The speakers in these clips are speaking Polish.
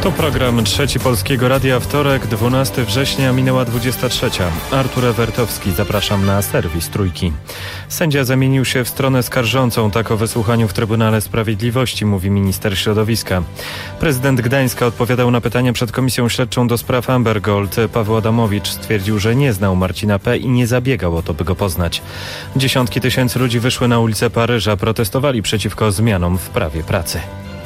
To program Trzeci Polskiego Radia, wtorek, 12 września, minęła 23. Artur Ewertowski, zapraszam na serwis Trójki. Sędzia zamienił się w stronę skarżącą, tak o wysłuchaniu w Trybunale Sprawiedliwości, mówi minister środowiska. Prezydent Gdańska odpowiadał na pytania przed Komisją Śledczą do spraw Amber Gold. Paweł Adamowicz stwierdził, że nie znał Marcina P. i nie zabiegał o to, by go poznać. Dziesiątki tysięcy ludzi wyszły na ulice Paryża, protestowali przeciwko zmianom w prawie pracy.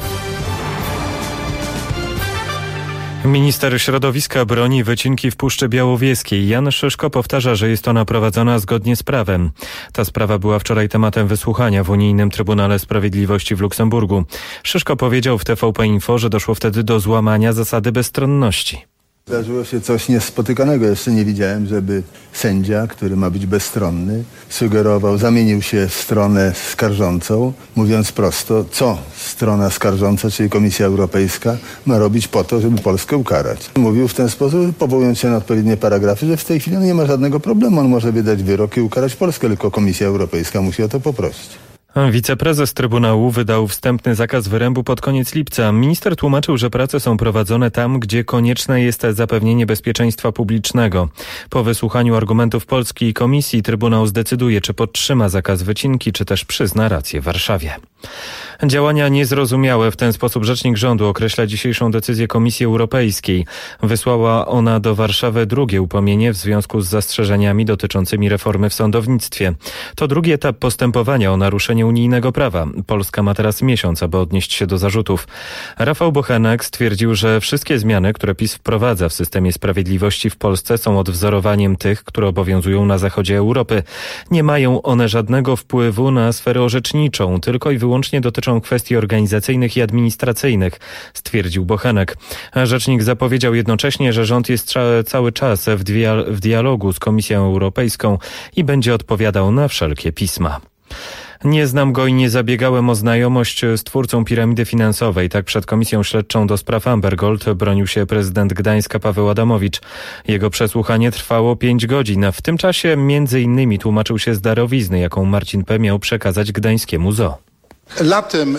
Minister środowiska broni wycinki w Puszczy Białowieskiej. Jan Szyszko powtarza, że jest ona prowadzona zgodnie z prawem. Ta sprawa była wczoraj tematem wysłuchania w Unijnym Trybunale Sprawiedliwości w Luksemburgu. Szyszko powiedział w TVP Info, że doszło wtedy do złamania zasady bezstronności. Zdarzyło się coś niespotykanego. Jeszcze nie widziałem, żeby sędzia, który ma być bezstronny, sugerował, zamienił się w stronę skarżącą, mówiąc prosto, co strona skarżąca, czyli Komisja Europejska, ma robić po to, żeby Polskę ukarać. Mówił w ten sposób, powołując się na odpowiednie paragrafy, że w tej chwili nie ma żadnego problemu. On może wydać wyrok i ukarać Polskę, tylko Komisja Europejska musi o to poprosić. Wiceprezes Trybunału wydał wstępny zakaz wyrębu pod koniec lipca. Minister tłumaczył, że prace są prowadzone tam, gdzie konieczne jest zapewnienie bezpieczeństwa publicznego. Po wysłuchaniu argumentów polskiej komisji Trybunał zdecyduje, czy podtrzyma zakaz wycinki, czy też przyzna rację Warszawie. Działania niezrozumiałe. W ten sposób rzecznik rządu określa dzisiejszą decyzję Komisji Europejskiej. Wysłała ona do Warszawy drugie upomnienie w związku z zastrzeżeniami dotyczącymi reformy w sądownictwie. To drugi etap postępowania o naruszenie unijnego prawa. Polska ma teraz miesiąc, aby odnieść się do zarzutów. Rafał Bochenek stwierdził, że wszystkie zmiany, które PiS wprowadza w systemie sprawiedliwości w Polsce, są odwzorowaniem tych, które obowiązują na zachodzie Europy. Nie mają one żadnego wpływu na sferę orzeczniczą, tylko i wyłącznie dotyczą kwestii organizacyjnych i administracyjnych, stwierdził Bochenek. Rzecznik zapowiedział jednocześnie, że rząd jest cały czas w dialogu z Komisją Europejską i będzie odpowiadał na wszelkie pisma. Nie znam go i nie zabiegałem o znajomość z twórcą piramidy finansowej. Tak przed Komisją Śledczą do spraw Amber Gold bronił się prezydent Gdańska Paweł Adamowicz. Jego przesłuchanie trwało 5 godzin. W tym czasie między innymi tłumaczył się z darowizny, jaką Marcin P. miał przekazać gdańskiemu zoo. Latem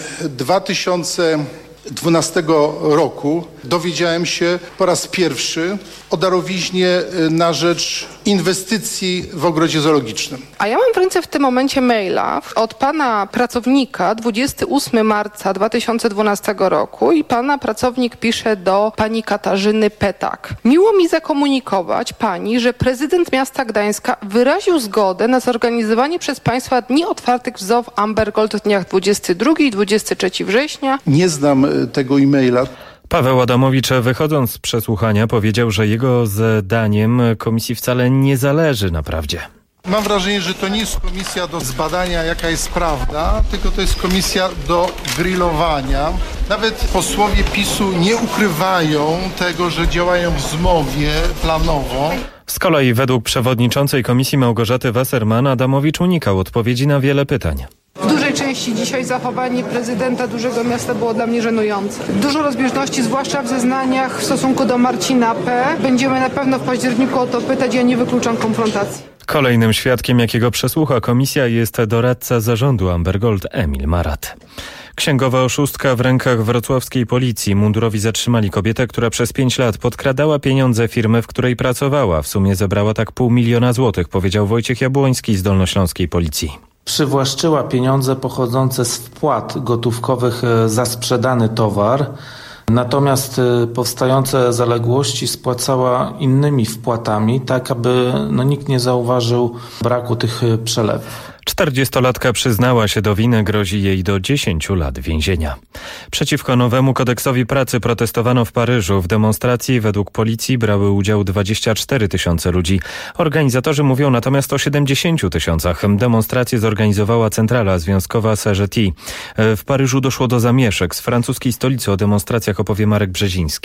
2012 roku dowiedziałem się po raz pierwszy o darowiźnie na rzecz inwestycji w ogrodzie zoologicznym. A ja mam w ręce w tym momencie maila od pana pracownika 28 marca 2012 roku i pana pracownik pisze do pani Katarzyny Petak. Miło mi zakomunikować pani, że prezydent miasta Gdańska wyraził zgodę na zorganizowanie przez państwa Dni Otwartych w Zoo w Amber Gold w dniach 22 i 23 września. Nie znam tego e-maila. Paweł Adamowicz, wychodząc z przesłuchania, powiedział, że jego zdaniem komisji wcale nie zależy na prawdzie. Mam wrażenie, że to nie jest komisja do zbadania, jaka jest prawda, tylko to jest komisja do grillowania. Nawet posłowie PiS-u nie ukrywają tego, że działają w zmowie planowo. Z kolei według przewodniczącej komisji Małgorzaty Wasserman Adamowicz unikał odpowiedzi na wiele pytań. W dużej części dzisiaj zachowanie prezydenta dużego miasta było dla mnie żenujące. Dużo rozbieżności, zwłaszcza w zeznaniach w stosunku do Marcina P. Będziemy na pewno w październiku o to pytać, ja nie wykluczam konfrontacji. Kolejnym świadkiem, jakiego przesłucha komisja, jest doradca zarządu Amber Gold Emil Marat. Księgowa oszustka w rękach wrocławskiej policji. Mundurowi zatrzymali kobietę, która przez 5 lat podkradała pieniądze firmy, w której pracowała. W sumie zebrała tak 500 000 złotych, powiedział Wojciech Jabłoński z dolnośląskiej policji. Przywłaszczyła pieniądze pochodzące z wpłat gotówkowych za sprzedany towar, natomiast powstające zaległości spłacała innymi wpłatami, tak aby nikt nie zauważył braku tych przelewów. 40-latka przyznała się do winy, grozi jej do 10 lat więzienia. Przeciwko nowemu kodeksowi pracy protestowano w Paryżu. W demonstracji według policji brały udział 24 000 ludzi. Organizatorzy mówią natomiast o 70 000. Demonstrację zorganizowała centrala związkowa CGT. W Paryżu doszło do zamieszek. Z francuskiej stolicy o demonstracjach opowie Marek Brzeziński.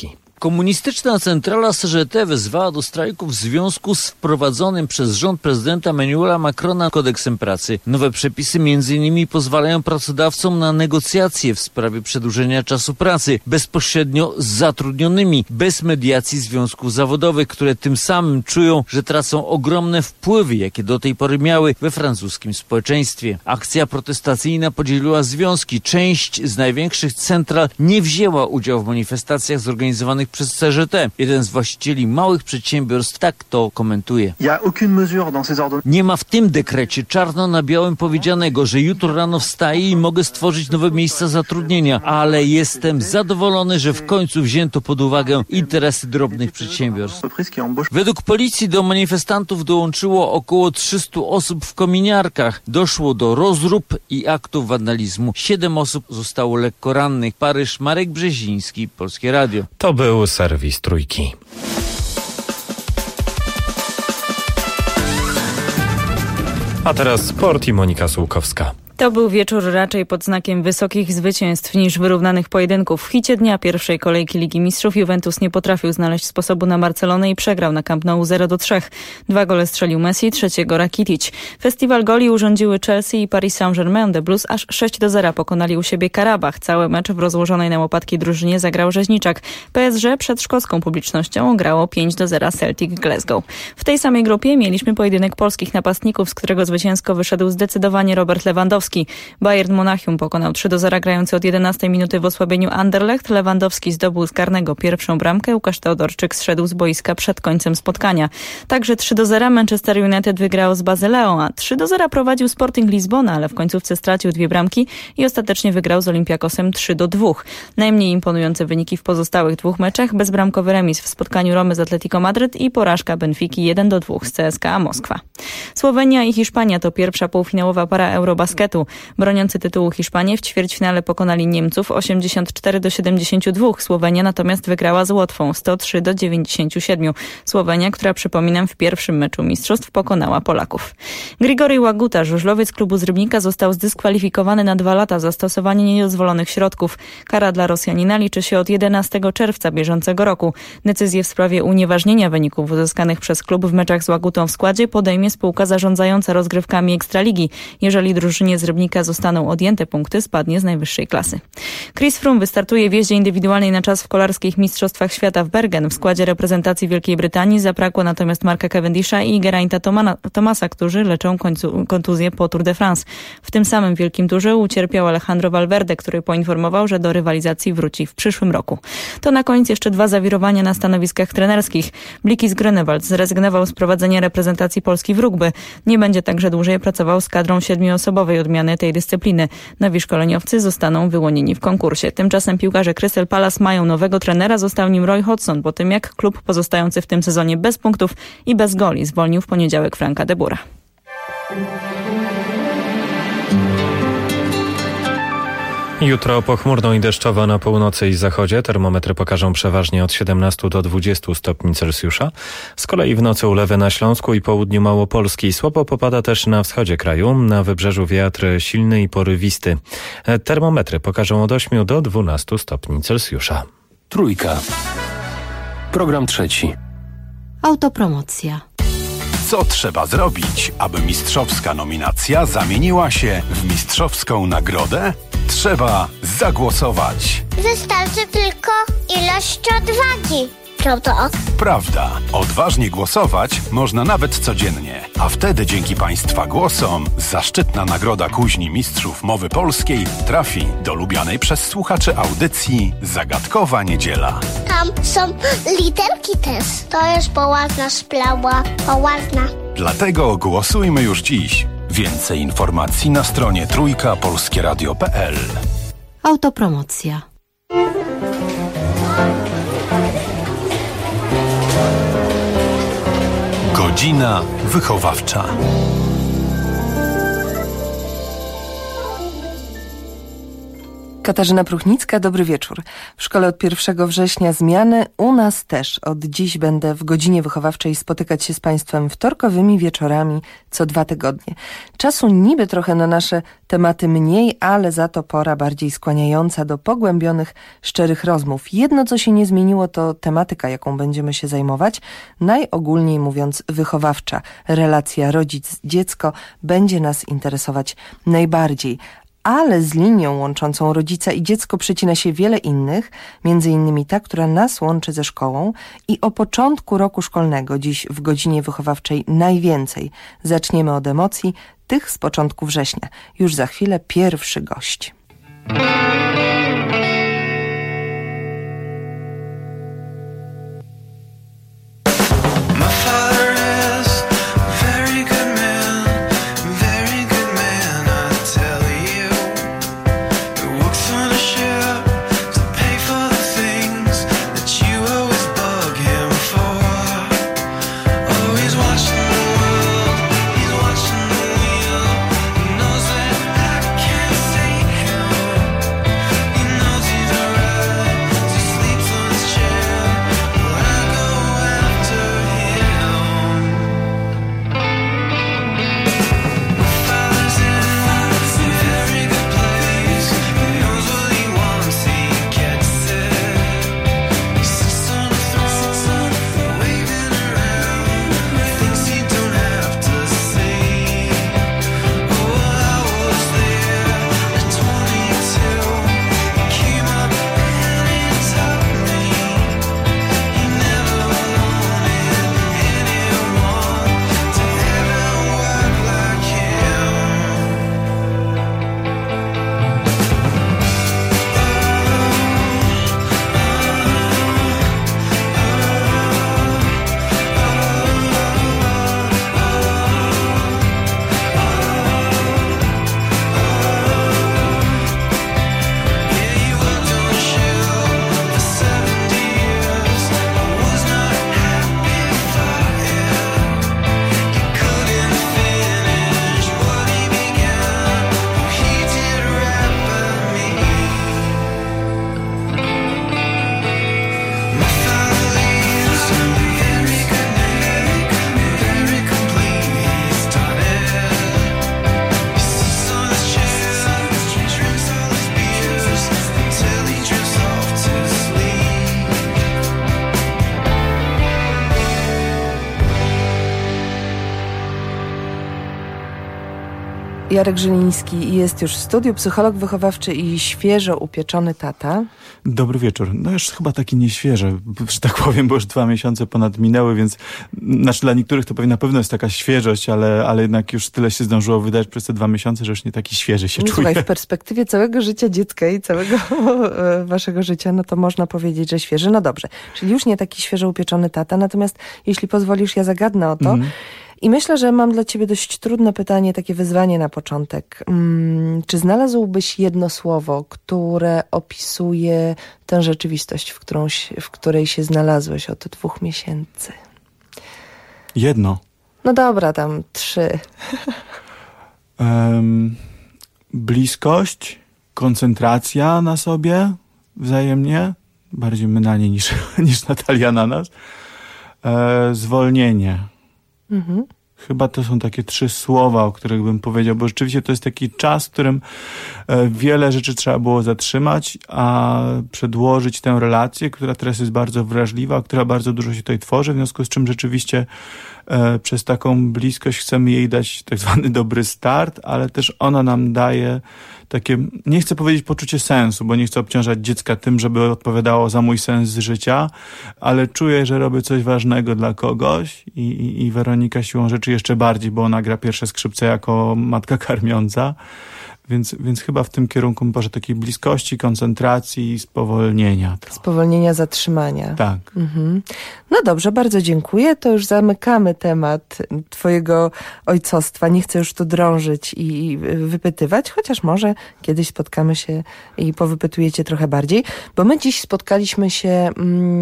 Komunistyczna centrala CGT wezwała do strajku w związku z wprowadzonym przez rząd prezydenta Emmanuela Macrona kodeksem pracy. Nowe przepisy m.in. pozwalają pracodawcom na negocjacje w sprawie przedłużenia czasu pracy bezpośrednio z zatrudnionymi, bez mediacji związków zawodowych, które tym samym czują, że tracą ogromne wpływy, jakie do tej pory miały we francuskim społeczeństwie. Akcja protestacyjna podzieliła związki. Część z największych central nie wzięła udziału w manifestacjach zorganizowanych przez CGT. Jeden z właścicieli małych przedsiębiorstw tak to komentuje. Nie ma w tym dekrecie czarno na białym powiedzianego, że jutro rano wstaję i mogę stworzyć nowe miejsca zatrudnienia, ale jestem zadowolony, że w końcu wzięto pod uwagę interesy drobnych przedsiębiorstw. Według policji do manifestantów dołączyło około 300 osób w kominiarkach. Doszło do rozrób i aktów wandalizmu. 7 osób zostało lekko rannych. Paryż, Marek Brzeziński, Polskie Radio. To był serwis Trójki. A teraz sport i Monika Sułkowska. To był wieczór raczej pod znakiem wysokich zwycięstw niż wyrównanych pojedynków. W hicie dnia pierwszej kolejki Ligi Mistrzów Juventus nie potrafił znaleźć sposobu na Barcelonę i przegrał na Camp Nou 0-3. 2 gole strzelił Messi, trzeciego Rakitic. Festiwal goli urządziły Chelsea i Paris Saint-Germain. The Blues aż 6-0 pokonali u siebie Karabach. Cały mecz w rozłożonej na łopatki drużynie zagrał Rzeźniczak. PSG przed szkocką publicznością grało 5-0 Celtic Glasgow. W tej samej grupie mieliśmy pojedynek polskich napastników, z którego zwycięsko wyszedł zdecydowanie Robert Lewandowski. Bayern Monachium pokonał 3-0 grający od 11 minuty w osłabieniu Anderlecht. Lewandowski zdobył z karnego pierwszą bramkę. Łukasz Teodorczyk zszedł z boiska przed końcem spotkania. Także 3-0 Manchester United wygrał z Bazyleą, a 3-0 prowadził Sporting Lizbona, ale w końcówce stracił 2 bramki i ostatecznie wygrał z Olympiakosem 3-2. Najmniej imponujące wyniki w pozostałych 2 meczach: bezbramkowy remis w spotkaniu Romy z Atletico Madryt i porażka Benfiki 1-2 z CSKA Moskwa. Słowenia i Hiszpania to pierwsza półfinałowa para Eurobasketu. Broniący tytułu Hiszpanie w ćwierćfinale pokonali Niemców 84-72. Słowenia natomiast wygrała z Łotwą 103-97. Słowenia, która, przypominam, w pierwszym meczu mistrzostw pokonała Polaków. Grigory Łaguta, żużlowiec klubu z Rybnika, został zdyskwalifikowany na 2 lata za stosowanie niedozwolonych środków. Kara dla Rosjanina liczy się od 11 czerwca bieżącego roku. Decyzję w sprawie unieważnienia wyników uzyskanych przez klub w meczach z Łagutą w składzie podejmie spółka zarządzająca rozgrywkami Ekstraligi. Jeżeli drużynie z Rybnika zostaną odjęte punkty, spadnie z najwyższej klasy. Chris Froome wystartuje w jeździe indywidualnej na czas w kolarskich mistrzostwach świata w Bergen. W składzie reprezentacji Wielkiej Brytanii zabrakło natomiast Marka Cavendisha i Gerainta Thomasa, którzy leczą kontuzję po Tour de France. W tym samym wielkim turze ucierpiał Alejandro Valverde, który poinformował, że do rywalizacji wróci w przyszłym roku. To na koniec jeszcze 2 zawirowania na stanowiskach trenerskich. Blikis Grönewald zrezygnował z prowadzenia reprezentacji Polski w rugby. Nie będzie także dłużej pracował z kadrą 7-osobowej odmiany tej dyscypliny. Nowi szkoleniowcy zostaną wyłonieni w konkursie. Tymczasem piłkarze Crystal Palace mają nowego trenera. Został nim Roy Hodgson po tym, jak klub pozostający w tym sezonie bez punktów i bez goli zwolnił w poniedziałek Franka de Boera. Jutro pochmurno i deszczowo na północy i zachodzie. Termometry pokażą przeważnie od 17 do 20 stopni Celsjusza. Z kolei w nocy ulewy na Śląsku i południu Małopolski. Słabo popada też na wschodzie kraju. Na wybrzeżu wiatr silny i porywisty. Termometry pokażą od 8 do 12 stopni Celsjusza. Trójka. Program trzeci. Autopromocja. Co trzeba zrobić, aby mistrzowska nominacja zamieniła się w mistrzowską nagrodę? Trzeba zagłosować. Wystarczy tylko ilość odwagi. Prawda? Prawda. Odważnie głosować można nawet codziennie. A wtedy dzięki Państwa głosom zaszczytna nagroda Kuźni Mistrzów Mowy Polskiej trafi do lubianej przez słuchaczy audycji Zagadkowa Niedziela. Tam są literki też. To jest poważna sprawa. Poważna. Dlatego głosujmy już dziś. Więcej informacji na stronie trójkapolskieradio.pl. Autopromocja. Godzina wychowawcza. Dzień Katarzyna Pruchnicka, dobry wieczór. W szkole od 1 września zmiany, u nas też. Od dziś będę w godzinie wychowawczej spotykać się z Państwem wtorkowymi wieczorami co 2 tygodnie. Czasu niby trochę na nasze tematy mniej, ale za to pora bardziej skłaniająca do pogłębionych, szczerych rozmów. Jedno, co się nie zmieniło, to tematyka, jaką będziemy się zajmować. Najogólniej mówiąc wychowawcza. Relacja rodzic-dziecko będzie nas interesować najbardziej. Ale z linią łączącą rodzica i dziecko przecina się wiele innych, między innymi ta, która nas łączy ze szkołą i o początku roku szkolnego, dziś w godzinie wychowawczej najwięcej. Zaczniemy od emocji, tych z początku września. Już za chwilę pierwszy gość. Jarek Żyliński jest już w studiu, psycholog wychowawczy i świeżo upieczony tata. Dobry wieczór. No już chyba taki nieświeży, że tak powiem, bo już 2 miesiące ponad minęły, więc znaczy dla niektórych to pewnie na pewno jest taka świeżość, ale jednak już tyle się zdążyło wydać przez te 2 miesiące, że już nie taki świeży się czuję. Słuchaj, w perspektywie całego życia dziecka i całego waszego życia, no to można powiedzieć, że świeży. No dobrze, czyli już nie taki świeżo upieczony tata, natomiast jeśli pozwolisz, ja zagadnę o to. I myślę, że mam dla ciebie dość trudne pytanie, takie wyzwanie na początek. Czy znalazłbyś jedno słowo, które opisuje tę rzeczywistość, w której się znalazłeś od 2 miesięcy? Jedno. No dobra, tam 3. Bliskość, koncentracja na sobie wzajemnie, bardziej my na nie niż Natalia na nas. Zwolnienie. Chyba to są takie 3 słowa, o których bym powiedział, bo rzeczywiście to jest taki czas, w którym wiele rzeczy trzeba było zatrzymać, a przedłożyć tę relację, która teraz jest bardzo wrażliwa, która bardzo dużo się tutaj tworzy, w związku z czym rzeczywiście przez taką bliskość chcemy jej dać tak zwany dobry start, ale też ona nam daje takie, nie chcę powiedzieć poczucie sensu, bo nie chcę obciążać dziecka tym, żeby odpowiadało za mój sens życia, ale czuję, że robię coś ważnego dla kogoś i Weronika siłą rzeczy jeszcze bardziej, bo ona gra pierwsze skrzypce jako matka karmiąca. Więc chyba w tym kierunku może takiej bliskości, koncentracji i spowolnienia. Spowolnienia, zatrzymania. Tak. No dobrze, bardzo dziękuję. To już zamykamy temat twojego ojcostwa. Nie chcę już tu drążyć i wypytywać, chociaż może kiedyś spotkamy się i powypytujecie trochę bardziej, bo my dziś spotkaliśmy się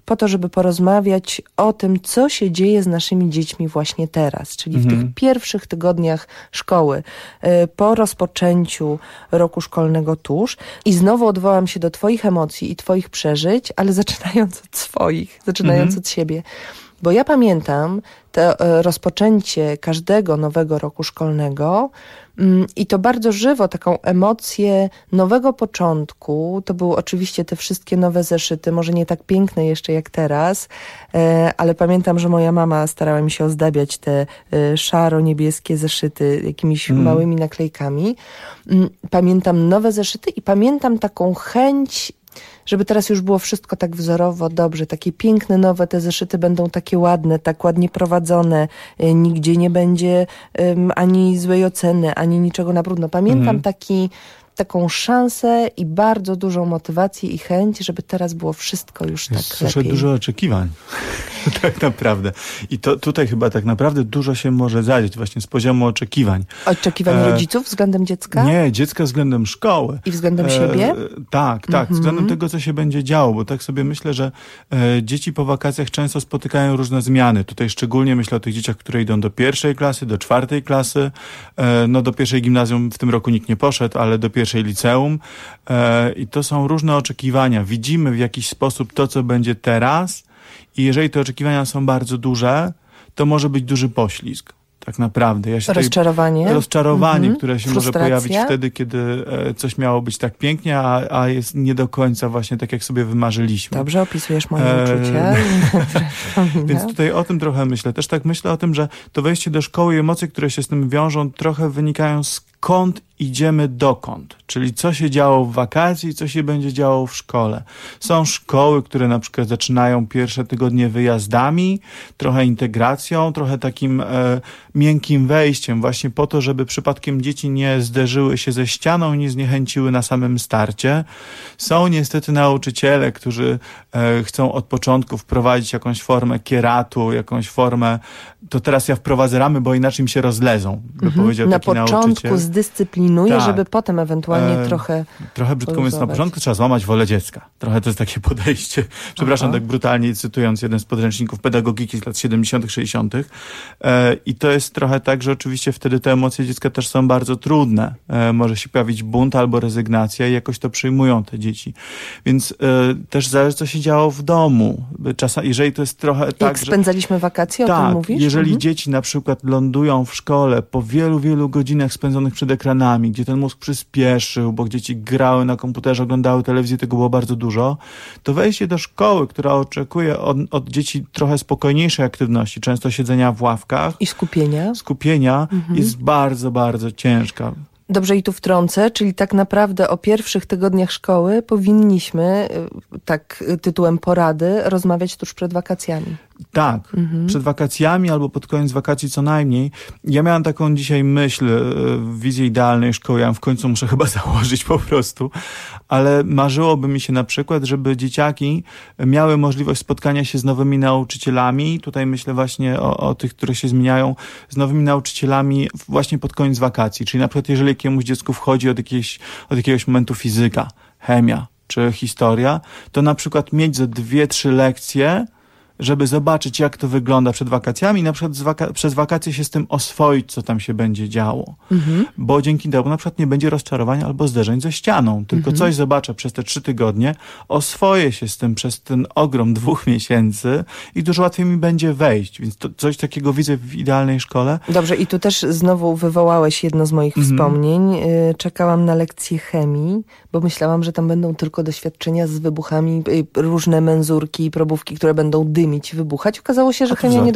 po to, żeby porozmawiać o tym, co się dzieje z naszymi dziećmi właśnie teraz, czyli w tych pierwszych tygodniach szkoły, po rozpoczęciu roku szkolnego tuż. I znowu odwołam się do twoich emocji i twoich przeżyć, ale zaczynając od swoich, zaczynając od siebie. Bo ja pamiętam to rozpoczęcie każdego nowego roku szkolnego i to bardzo żywo, taką emocję nowego początku. To były oczywiście te wszystkie nowe zeszyty, może nie tak piękne jeszcze jak teraz, ale pamiętam, że moja mama starała mi się ozdabiać te szaro-niebieskie zeszyty jakimiś małymi naklejkami. Pamiętam nowe zeszyty i pamiętam taką chęć, żeby teraz już było wszystko tak wzorowo, dobrze, takie piękne, nowe, te zeszyty będą takie ładne, tak ładnie prowadzone, nigdzie nie będzie ani złej oceny, ani niczego na brudno. Pamiętam taką szansę i bardzo dużą motywację i chęć, żeby teraz było wszystko już tak lepiej. Słyszę dużo oczekiwań, tak naprawdę. I to tutaj chyba tak naprawdę dużo się może zadzieć właśnie z poziomu oczekiwań. Oczekiwań rodziców względem dziecka? Nie, dziecka względem szkoły. I względem siebie? Tak, względem tego, co się będzie działo, bo tak sobie myślę, że dzieci po wakacjach często spotykają różne zmiany. Tutaj szczególnie myślę o tych dzieciach, które idą do 1. klasy, do 4. klasy. No do 1. gimnazjum w tym roku nikt nie poszedł, ale do 1. liceum. I to są różne oczekiwania. Widzimy w jakiś sposób to, co będzie teraz i jeżeli te oczekiwania są bardzo duże, to może być duży poślizg. Tak naprawdę. Rozczarowanie, które się może pojawić wtedy, kiedy coś miało być tak pięknie, a jest nie do końca właśnie tak, jak sobie wymarzyliśmy. Dobrze opisujesz moje uczucia. Więc tutaj o tym trochę myślę. Też tak myślę o tym, że to wejście do szkoły i emocje, które się z tym wiążą, trochę wynikają skąd idziemy dokąd. Czyli co się działo w wakacji i co się będzie działo w szkole. Są szkoły, które na przykład zaczynają pierwsze tygodnie wyjazdami, trochę integracją, trochę takim miękkim wejściem właśnie po to, żeby przypadkiem dzieci nie zderzyły się ze ścianą, nie zniechęciły na samym starcie. Są niestety nauczyciele, którzy chcą od początku wprowadzić jakąś formę kieratu, jakąś formę, to teraz ja wprowadzę ramy, bo inaczej mi się rozlezą, by powiedział taki nauczyciel. Na początku zdyscyplinuje, żeby potem ewentualnie trochę brzydko mówiąc, na początku trzeba złamać wolę dziecka. Trochę to jest takie podejście. Przepraszam, tak brutalnie cytując jeden z podręczników pedagogiki z lat 70., 60. I to jest trochę tak, że oczywiście wtedy te emocje dziecka też są bardzo trudne. Może się pojawić bunt albo rezygnacja i jakoś to przyjmują te dzieci. Więc też zależy, co się działo w domu. Czasami, jeżeli to jest trochę tak, jak spędzaliśmy wakacje, o tym mówisz? Jeżeli dzieci na przykład lądują w szkole po wielu, wielu godzinach spędzonych przed ekranami, gdzie ten mózg przyspieszył, bo dzieci grały na komputerze, oglądały telewizję, tego było bardzo dużo, to wejście do szkoły, która oczekuje od dzieci trochę spokojniejszej aktywności, często siedzenia w ławkach i skupienia jest bardzo, bardzo ciężka. Dobrze, i tu wtrącę, czyli tak naprawdę o pierwszych tygodniach szkoły powinniśmy, tak tytułem porady, rozmawiać tuż przed wakacjami. Tak, przed wakacjami albo pod koniec wakacji co najmniej. Ja miałem taką dzisiaj myśl, wizję idealnej szkoły, ja ją w końcu muszę chyba założyć po prostu, ale marzyłoby mi się na przykład, żeby dzieciaki miały możliwość spotkania się z nowymi nauczycielami, tutaj myślę właśnie o tych, które się zmieniają, z nowymi nauczycielami właśnie pod koniec wakacji, czyli na przykład jeżeli jakiemuś dziecku wchodzi od jakiegoś momentu fizyka, chemia czy historia, to na przykład mieć za 2-3 lekcje, żeby zobaczyć, jak to wygląda przed wakacjami i na przykład przez wakacje się z tym oswoić, co tam się będzie działo. Bo dzięki temu na przykład nie będzie rozczarowań albo zderzeń ze ścianą, tylko coś zobaczę przez te 3 tygodnie, oswoję się z tym przez ten ogrom 2 miesięcy i dużo łatwiej mi będzie wejść. Więc to coś takiego widzę w idealnej szkole. Dobrze, i tu też znowu wywołałeś jedno z moich wspomnień. Czekałam na lekcję chemii, bo myślałam, że tam będą tylko doświadczenia z wybuchami, różne menzurki i probówki, które będą dymić, wybuchać. Okazało się, że chemia nie do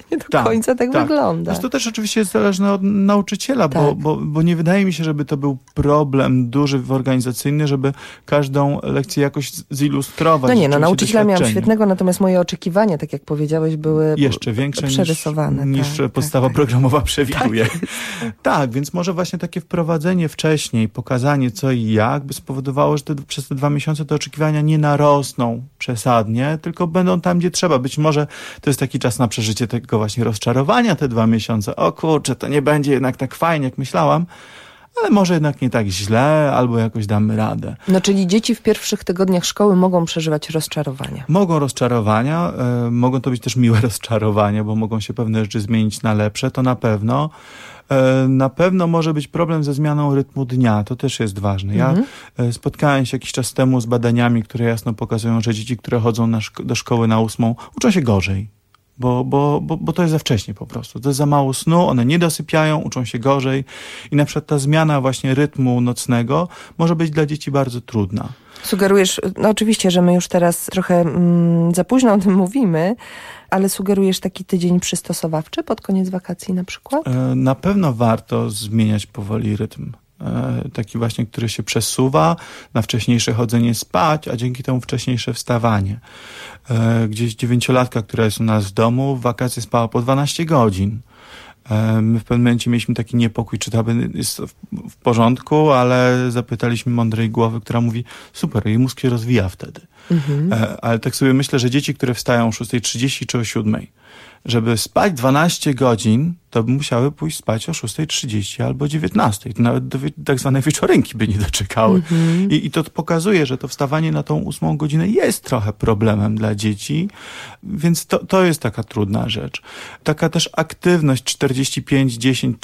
końca tak wygląda. Więc to też oczywiście jest zależne od nauczyciela, bo nie wydaje mi się, żeby to był problem duży, organizacyjny, żeby każdą lekcję jakoś zilustrować. Nauczyciela miałam świetnego, natomiast moje oczekiwania, tak jak powiedziałeś, były jeszcze większe przerysowane. niż podstawa programowa przewiduje. Tak, więc może właśnie takie wprowadzenie wcześniej, pokazanie co i jak, by spowodowało, że przez te 2 miesiące te oczekiwania nie narosną przesadnie, tylko będą tam, gdzie trzeba. Być może to jest taki czas na przeżycie tego właśnie rozczarowania te 2 miesiące. O kurczę, to nie będzie jednak tak fajnie, jak myślałam, ale może jednak nie tak źle, albo jakoś damy radę. No czyli dzieci w pierwszych tygodniach szkoły mogą przeżywać rozczarowania. Mogą rozczarowania, mogą to być też miłe rozczarowania, bo mogą się pewne rzeczy zmienić na lepsze, to na pewno. Na pewno może być problem ze zmianą rytmu dnia, to też jest ważne. Ja spotkałem się jakiś czas temu z badaniami, które jasno pokazują, że dzieci, które chodzą do szkoły na 8, uczą się gorzej. Bo to jest za wcześnie po prostu. To jest za mało snu, one nie dosypiają, uczą się gorzej i na przykład ta zmiana właśnie rytmu nocnego może być dla dzieci bardzo trudna. Sugerujesz, no oczywiście, że my już teraz trochę za późno o tym mówimy, ale sugerujesz taki tydzień przystosowawczy pod koniec wakacji na przykład? Na pewno warto zmieniać powoli rytm. Taki właśnie, który się przesuwa na wcześniejsze chodzenie spać, a dzięki temu wcześniejsze wstawanie. Gdzieś 9-latka, która jest u nas w domu, w wakacje spała po 12 godzin. My w pewnym momencie mieliśmy taki niepokój, czy to jest w porządku, ale zapytaliśmy mądrej głowy, która mówi, super, jej mózg się rozwija wtedy. Ale tak sobie myślę, że dzieci, które wstają o 6:30 czy o 7:00, żeby spać 12 godzin, to by musiały pójść spać o 6:30 albo 19:00. To nawet do tak zwanej wieczorynki by nie doczekały. I to pokazuje, że to wstawanie na tą 8 godzinę jest trochę problemem dla dzieci, więc to jest taka trudna rzecz. Taka też aktywność 45-10,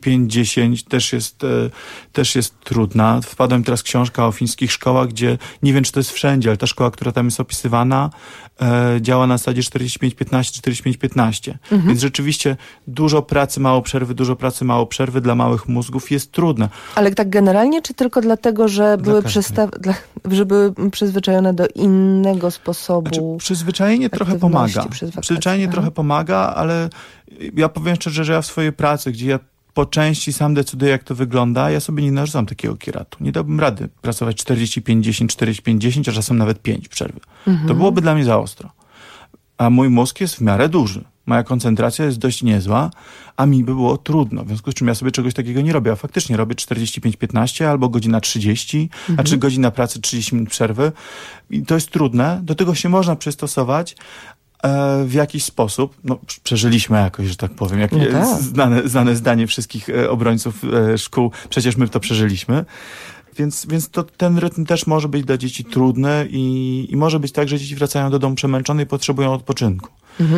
45-10 też jest trudna. Wpadła mi teraz książka o fińskich szkołach, gdzie nie wiem, czy to jest wszędzie, ale ta szkoła, która tam jest opisywana, działa na zasadzie 45-15, 45-15. Więc rzeczywiście dużo pracy, mało przerwy dla małych mózgów jest trudne. Ale tak generalnie, czy tylko dlatego, że były przyzwyczajone do innego sposobu? Znaczy, przyzwyczajenie trochę pomaga. Przyzwyczajenie trochę pomaga, ale ja powiem szczerze, że ja w swojej pracy, gdzie ja po części sam decyduję, jak to wygląda, ja sobie nie narzucam takiego kieratu. Nie dałbym rady pracować 45-10, 45-10, a czasem nawet 5 przerwy. To byłoby dla mnie za ostro. A mój mózg jest w miarę duży. Moja koncentracja jest dość niezła, a mi by było trudno. W związku z czym ja sobie czegoś takiego nie robię. A faktycznie robię 45-15 albo godzina 30, a czy godzina pracy 30 minut przerwy. I to jest trudne. Do tego się można przystosować w jakiś sposób. No, przeżyliśmy jakoś, że tak powiem. Znane zdanie wszystkich obrońców szkół. Przecież my to przeżyliśmy. Więc ten rytm też może być dla dzieci trudny i może być tak, że dzieci wracają do domu przemęczone i potrzebują odpoczynku.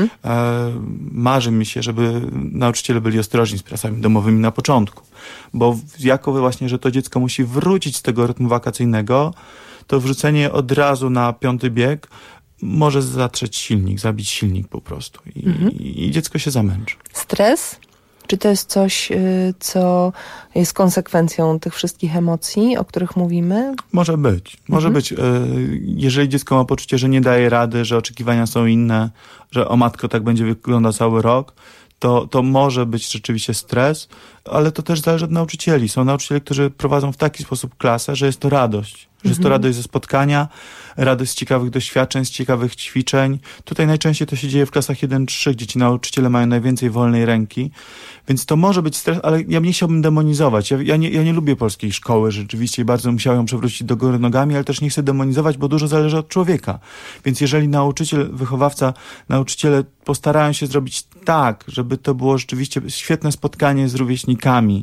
Marzy mi się, żeby nauczyciele byli ostrożni z pracami domowymi na początku, bo jako właśnie, że to dziecko musi wrócić z tego rytmu wakacyjnego, to wrzucenie od razu na 5. bieg może zatrzeć silnik, zabić silnik po prostu i dziecko się zamęczy. Stres? Czy to jest coś, co jest konsekwencją tych wszystkich emocji, o których mówimy? Może być. Może być. Jeżeli dziecko ma poczucie, że nie daje rady, że oczekiwania są inne, że o matko tak będzie wyglądał cały rok, to może być rzeczywiście stres, ale to też zależy od nauczycieli. Są nauczyciele, którzy prowadzą w taki sposób klasę, że jest to radość. Że jest to radość ze spotkania, radość z ciekawych doświadczeń, z ciekawych ćwiczeń. Tutaj najczęściej to się dzieje w klasach 1-3, gdzie ci nauczyciele mają najwięcej wolnej ręki. Więc to może być stres, ale ja nie chciałbym demonizować. Ja nie lubię polskiej szkoły rzeczywiście i bardzo musiałem ją przewrócić do góry nogami, ale też nie chcę demonizować, bo dużo zależy od człowieka. Więc jeżeli nauczyciel, wychowawca, nauczyciele postarają się zrobić tak, żeby to było rzeczywiście świetne spotkanie z rówieśnikami,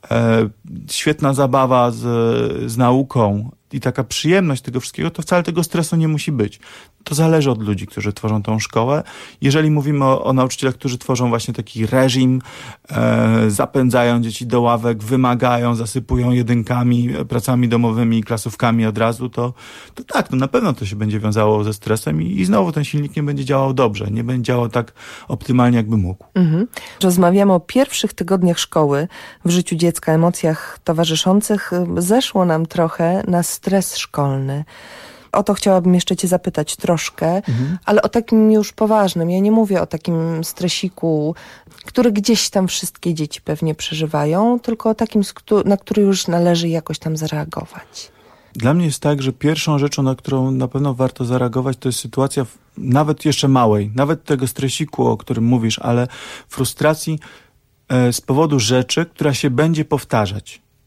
świetna zabawa z nauką i taka przyjemność tego wszystkiego, to wcale tego stresu nie musi być. To zależy od ludzi, którzy tworzą tą szkołę. Jeżeli mówimy o nauczycielach, którzy tworzą właśnie taki reżim, zapędzają dzieci do ławek, wymagają, zasypują jedynkami, pracami domowymi, klasówkami od razu, to tak, na pewno to się będzie wiązało ze stresem i znowu ten silnik nie będzie działał dobrze, nie będzie działał tak optymalnie, jakby mógł. Rozmawiamy o pierwszych tygodniach szkoły, w życiu dziecka, emocjach towarzyszących. Zeszło nam trochę na stres szkolny. O to chciałabym jeszcze cię zapytać troszkę, ale o takim już poważnym. Ja nie mówię o takim stresiku, który gdzieś tam wszystkie dzieci pewnie przeżywają, tylko o takim, na który już należy jakoś tam zareagować. Dla mnie jest tak, że pierwszą rzeczą, na którą na pewno warto zareagować, to jest sytuacja nawet jeszcze małej, nawet tego stresiku, o którym mówisz, ale frustracji z powodu rzeczy, która się będzie powtarzać.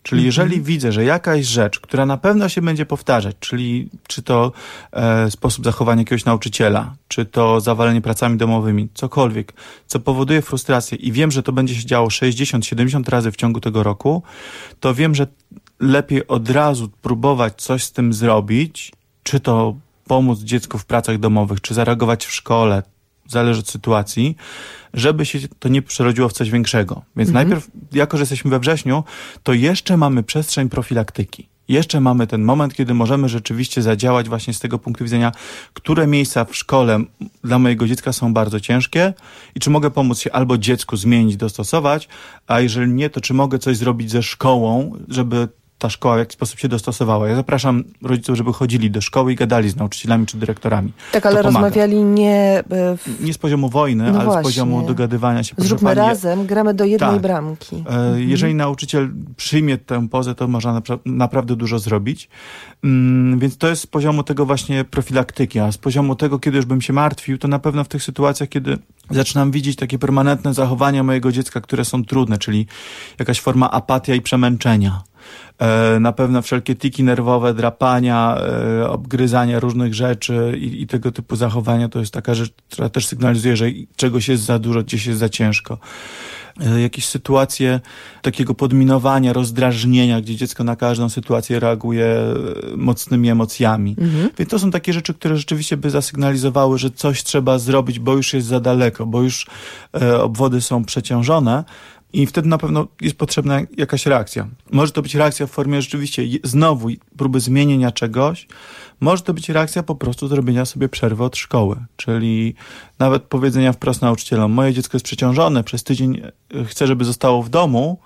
Czyli jeżeli widzę, że jakaś rzecz, która na pewno się będzie powtarzać, czyli czy to sposób zachowania jakiegoś nauczyciela, czy to zawalenie pracami domowymi, cokolwiek, co powoduje frustrację i wiem, że to będzie się działo 60-70 razy w ciągu tego roku, to wiem, że lepiej od razu próbować coś z tym zrobić, czy to pomóc dziecku w pracach domowych, czy zareagować w szkole, zależy od sytuacji, żeby się to nie przerodziło w coś większego. Więc najpierw, jako że jesteśmy we wrześniu, to jeszcze mamy przestrzeń profilaktyki. Jeszcze mamy ten moment, kiedy możemy rzeczywiście zadziałać właśnie z tego punktu widzenia, które miejsca w szkole dla mojego dziecka są bardzo ciężkie i czy mogę pomóc się albo dziecku zmienić, dostosować, a jeżeli nie, to czy mogę coś zrobić ze szkołą, żeby ta szkoła w jakiś sposób się dostosowała. Ja zapraszam rodziców, żeby chodzili do szkoły i gadali z nauczycielami czy dyrektorami. Tak, ale rozmawiali nie z poziomu wojny, ale właśnie. Z poziomu dogadywania się. Zróbmy razem, gramy do jednej bramki. Jeżeli nauczyciel przyjmie tę pozę, to można naprawdę dużo zrobić. Więc to jest z poziomu tego właśnie profilaktyki, a z poziomu tego, kiedy już bym się martwił, to na pewno w tych sytuacjach, kiedy zaczynam widzieć takie permanentne zachowania mojego dziecka, które są trudne, czyli jakaś forma apatia i przemęczenia. Na pewno wszelkie tiki nerwowe, drapania, obgryzania różnych rzeczy i tego typu zachowania to jest taka rzecz, która też sygnalizuje, że czegoś jest za dużo, gdzieś jest za ciężko. Jakieś sytuacje takiego podminowania, rozdrażnienia, gdzie dziecko na każdą sytuację reaguje mocnymi emocjami. Więc to są takie rzeczy, które rzeczywiście by zasygnalizowały, że coś trzeba zrobić, bo już jest za daleko, bo już obwody są przeciążone. I wtedy na pewno jest potrzebna jakaś reakcja. Może to być reakcja w formie rzeczywiście znowu próby zmienienia czegoś. Może to być reakcja po prostu zrobienia sobie przerwy od szkoły. Czyli nawet powiedzenia wprost nauczycielom, moje dziecko jest przeciążone, przez tydzień chcę, żeby zostało w domu.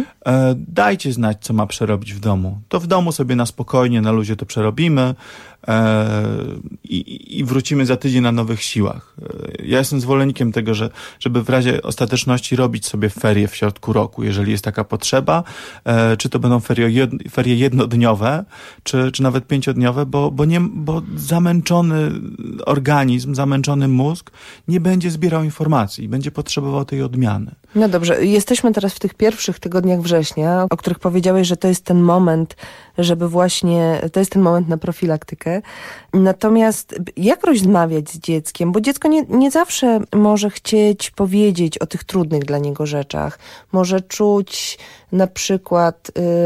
Dajcie znać, co ma przerobić w domu. To w domu sobie na spokojnie, na luzie to przerobimy i wrócimy za tydzień na nowych siłach. Ja jestem zwolennikiem tego, żeby w razie ostateczności robić sobie ferie w środku roku, jeżeli jest taka potrzeba, czy to będą ferie jednodniowe, czy nawet 5-dniowe, bo zamęczony organizm, zamęczony mózg nie będzie zbierał informacji, będzie potrzebował tej odmiany. No dobrze, jesteśmy teraz w tych pierwszych tygodniach września, o których powiedziałeś, że to jest ten moment, to jest ten moment na profilaktykę. Natomiast jak rozmawiać z dzieckiem? Bo dziecko nie zawsze może chcieć powiedzieć o tych trudnych dla niego rzeczach. Może czuć na przykład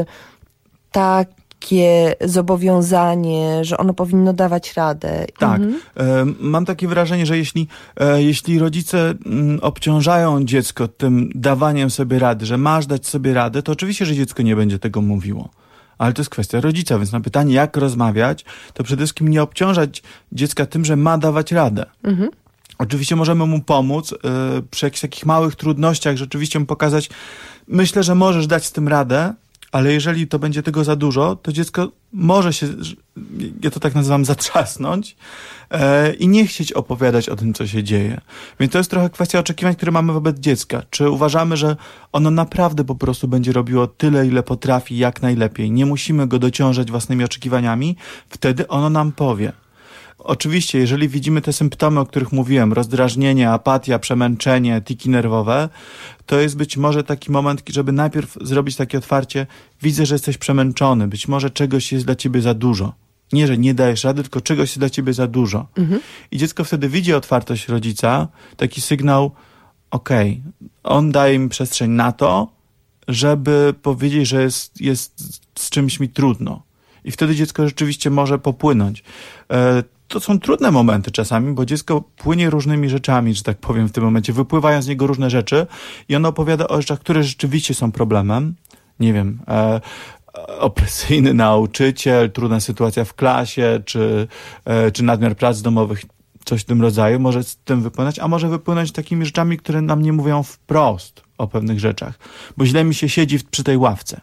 takie zobowiązanie, że ono powinno dawać radę. Tak. Mam takie wrażenie, że jeśli rodzice obciążają dziecko tym dawaniem sobie rady, że masz dać sobie radę, to oczywiście, że dziecko nie będzie tego mówiło. Ale to jest kwestia rodzica, więc na pytanie, jak rozmawiać, to przede wszystkim nie obciążać dziecka tym, że ma dawać radę. Oczywiście możemy mu pomóc przy jakichś takich małych trudnościach, rzeczywiście mu pokazać, myślę, że możesz dać z tym radę, ale jeżeli to będzie tego za dużo, to dziecko może się, ja to tak nazywam, zatrzasnąć i nie chcieć opowiadać o tym, co się dzieje. Więc to jest trochę kwestia oczekiwań, które mamy wobec dziecka. Czy uważamy, że ono naprawdę po prostu będzie robiło tyle, ile potrafi, jak najlepiej. Nie musimy go dociążać własnymi oczekiwaniami, wtedy ono nam powie. Oczywiście, jeżeli widzimy te symptomy, o których mówiłem, rozdrażnienie, apatia, przemęczenie, tiki nerwowe, to jest być może taki moment, żeby najpierw zrobić takie otwarcie, widzę, że jesteś przemęczony, być może czegoś jest dla ciebie za dużo. Nie, że nie dajesz rady, tylko czegoś jest dla ciebie za dużo. I dziecko wtedy widzi otwartość rodzica, taki sygnał, okej, on daje mi przestrzeń na to, żeby powiedzieć, że jest z czymś mi trudno. I wtedy dziecko rzeczywiście może popłynąć. To są trudne momenty czasami, bo dziecko płynie różnymi rzeczami, że tak powiem w tym momencie. Wypływają z niego różne rzeczy i ono opowiada o rzeczach, które rzeczywiście są problemem. Nie wiem, opresyjny nauczyciel, trudna sytuacja w klasie, czy nadmiar prac domowych, coś w tym rodzaju. Może z tym wypłynąć, a może wypłynąć takimi rzeczami, które nam nie mówią wprost o pewnych rzeczach. Bo źle mi się siedzi przy tej ławce.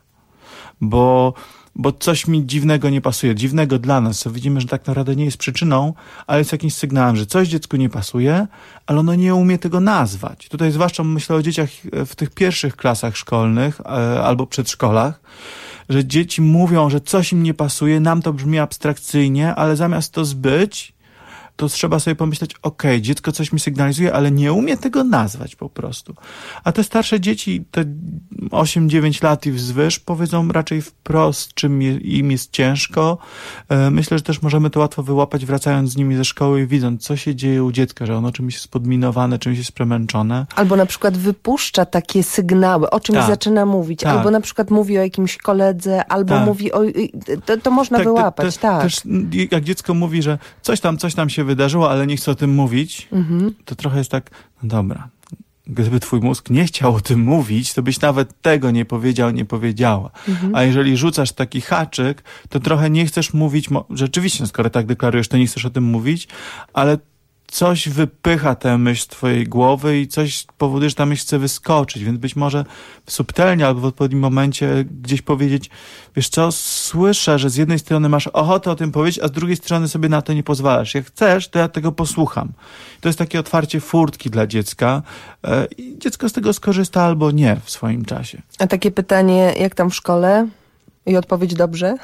Bo coś mi dziwnego nie pasuje, dziwnego dla nas, co widzimy, że tak naprawdę nie jest przyczyną, ale jest jakimś sygnałem, że coś dziecku nie pasuje, ale ono nie umie tego nazwać. Tutaj zwłaszcza myślę o dzieciach w tych pierwszych klasach szkolnych albo przedszkolach, że dzieci mówią, że coś im nie pasuje, nam to brzmi abstrakcyjnie, ale zamiast to zbyć, to trzeba sobie pomyśleć, okej, dziecko coś mi sygnalizuje, ale nie umie tego nazwać po prostu. A te starsze dzieci, te 8-9 lat i wzwyż, powiedzą raczej wprost, czym im jest ciężko. Myślę, że też możemy to łatwo wyłapać, wracając z nimi ze szkoły i widząc, co się dzieje u dziecka, że ono czymś jest podminowane, czymś jest premęczone. Albo na przykład wypuszcza takie sygnały, o czymś zaczyna mówić. Tak. Albo na przykład mówi o jakimś koledze, albo mówi o... To można wyłapać, Też jak dziecko mówi, że coś tam się wydarzyło, ale nie chce o tym mówić, to trochę jest tak, no dobra, gdyby twój mózg nie chciał o tym mówić, to byś nawet tego nie powiedział, nie powiedziała. A jeżeli rzucasz taki haczyk, to trochę nie chcesz mówić, rzeczywiście, skoro tak deklarujesz, to nie chcesz o tym mówić, ale coś wypycha tę myśl z twojej głowy i coś powoduje, że ta myśl chce wyskoczyć, więc być może subtelnie albo w odpowiednim momencie gdzieś powiedzieć, wiesz co, słyszę, że z jednej strony masz ochotę o tym powiedzieć, a z drugiej strony sobie na to nie pozwalasz. Jak chcesz, to ja tego posłucham. To jest takie otwarcie furtki dla dziecka i dziecko z tego skorzysta albo nie w swoim czasie. A takie pytanie, jak tam w szkole? I odpowiedź dobrze?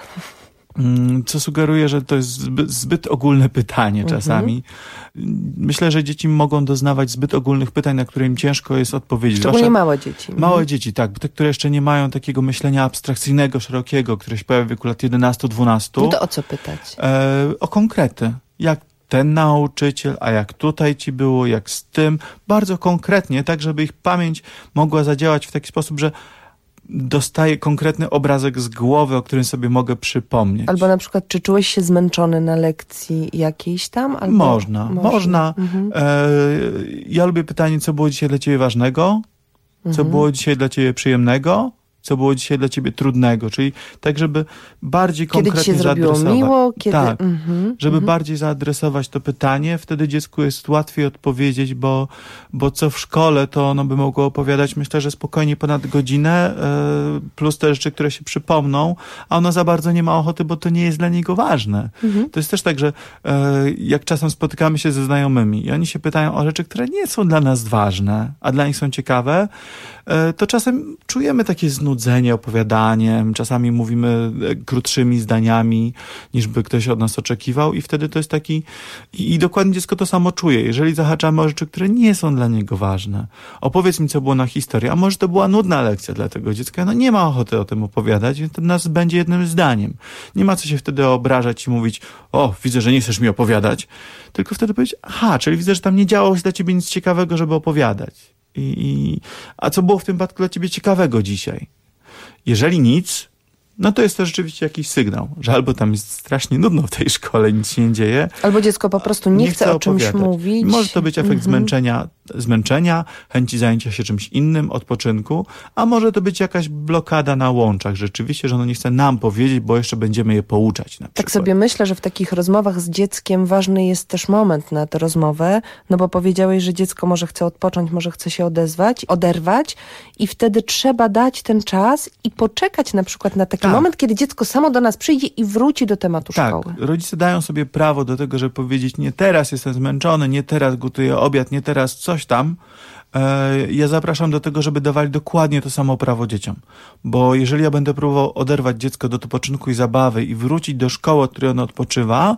Co sugeruje, że to jest zbyt ogólne pytanie czasami. Myślę, że dzieci mogą doznawać zbyt ogólnych pytań, na które im ciężko jest odpowiedzieć. Szczególnie małe dzieci. Małe dzieci, tak. Te, które jeszcze nie mają takiego myślenia abstrakcyjnego, szerokiego, które się pojawia w wieku lat 11-12. No to o co pytać? O konkrety. Jak ten nauczyciel, a jak tutaj ci było, jak z tym. Bardzo konkretnie, tak żeby ich pamięć mogła zadziałać w taki sposób, że dostaję konkretny obrazek z głowy, o którym sobie mogę przypomnieć. Albo na przykład, czy czułeś się zmęczony na lekcji jakiejś tam? Albo... Można. Ja lubię pytanie, co było dzisiaj dla ciebie ważnego, co było dzisiaj dla ciebie przyjemnego, co było dzisiaj dla ciebie trudnego, czyli tak, żeby bardziej konkretnie zaadresować. Kiedy ci się zrobiło miło? Kiedy... Tak, żeby bardziej zaadresować to pytanie, wtedy dziecku jest łatwiej odpowiedzieć, bo co w szkole, to ono by mogło opowiadać, myślę, że spokojnie ponad godzinę, plus te rzeczy, które się przypomną, a ono za bardzo nie ma ochoty, bo to nie jest dla niego ważne. To jest też tak, że jak czasem spotykamy się ze znajomymi i oni się pytają o rzeczy, które nie są dla nas ważne, a dla nich są ciekawe, to czasem czujemy takie znudzenie opowiadaniem, czasami mówimy krótszymi zdaniami, niż by ktoś od nas oczekiwał i wtedy to jest taki... I dokładnie dziecko to samo czuje. Jeżeli zahaczamy o rzeczy, które nie są dla niego ważne, opowiedz mi, co było na historii, a może to była nudna lekcja dla tego dziecka, no nie ma ochoty o tym opowiadać, więc to nas będzie jednym zdaniem. Nie ma co się wtedy obrażać i mówić, o, widzę, że nie chcesz mi opowiadać, tylko wtedy powiedzieć, aha, czyli widzę, że tam nie działo się dla ciebie nic ciekawego, żeby opowiadać. A co było w tym przypadku dla ciebie ciekawego dzisiaj? Jeżeli nic, no to jest to rzeczywiście jakiś sygnał, że albo tam jest strasznie nudno w tej szkole, nic się nie dzieje. Albo dziecko po prostu nie chce o czymś mówić. Może to być efekt zmęczenia, chęci zajęcia się czymś innym, odpoczynku, a może to być jakaś blokada na łączach. Rzeczywiście, że ono nie chce nam powiedzieć, bo jeszcze będziemy je pouczać. Na przykład. Tak sobie myślę, że w takich rozmowach z dzieckiem ważny jest też moment na tę rozmowę, no bo powiedziałeś, że dziecko może chce odpocząć, może chce się oderwać i wtedy trzeba dać ten czas i poczekać na przykład na taki moment, kiedy dziecko samo do nas przyjdzie i wróci do tematu szkoły. Tak, rodzice dają sobie prawo do tego, żeby powiedzieć, nie teraz jestem zmęczony, nie teraz gotuję obiad, nie teraz coś tam. Ja zapraszam do tego, żeby dawali dokładnie to samo prawo dzieciom. Bo jeżeli ja będę próbował oderwać dziecko do odpoczynku i zabawy i wrócić do szkoły, od której ono odpoczywa,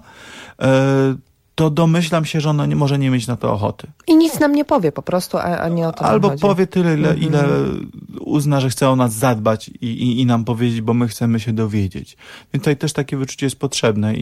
to domyślam się, że ono może nie mieć na to ochoty. I nic nam nie powie po prostu, a nie o to albo chodzi. Powie tyle, ile uzna, że chce o nas zadbać i nam powiedzieć, bo my chcemy się dowiedzieć. Więc tutaj też takie wyczucie jest potrzebne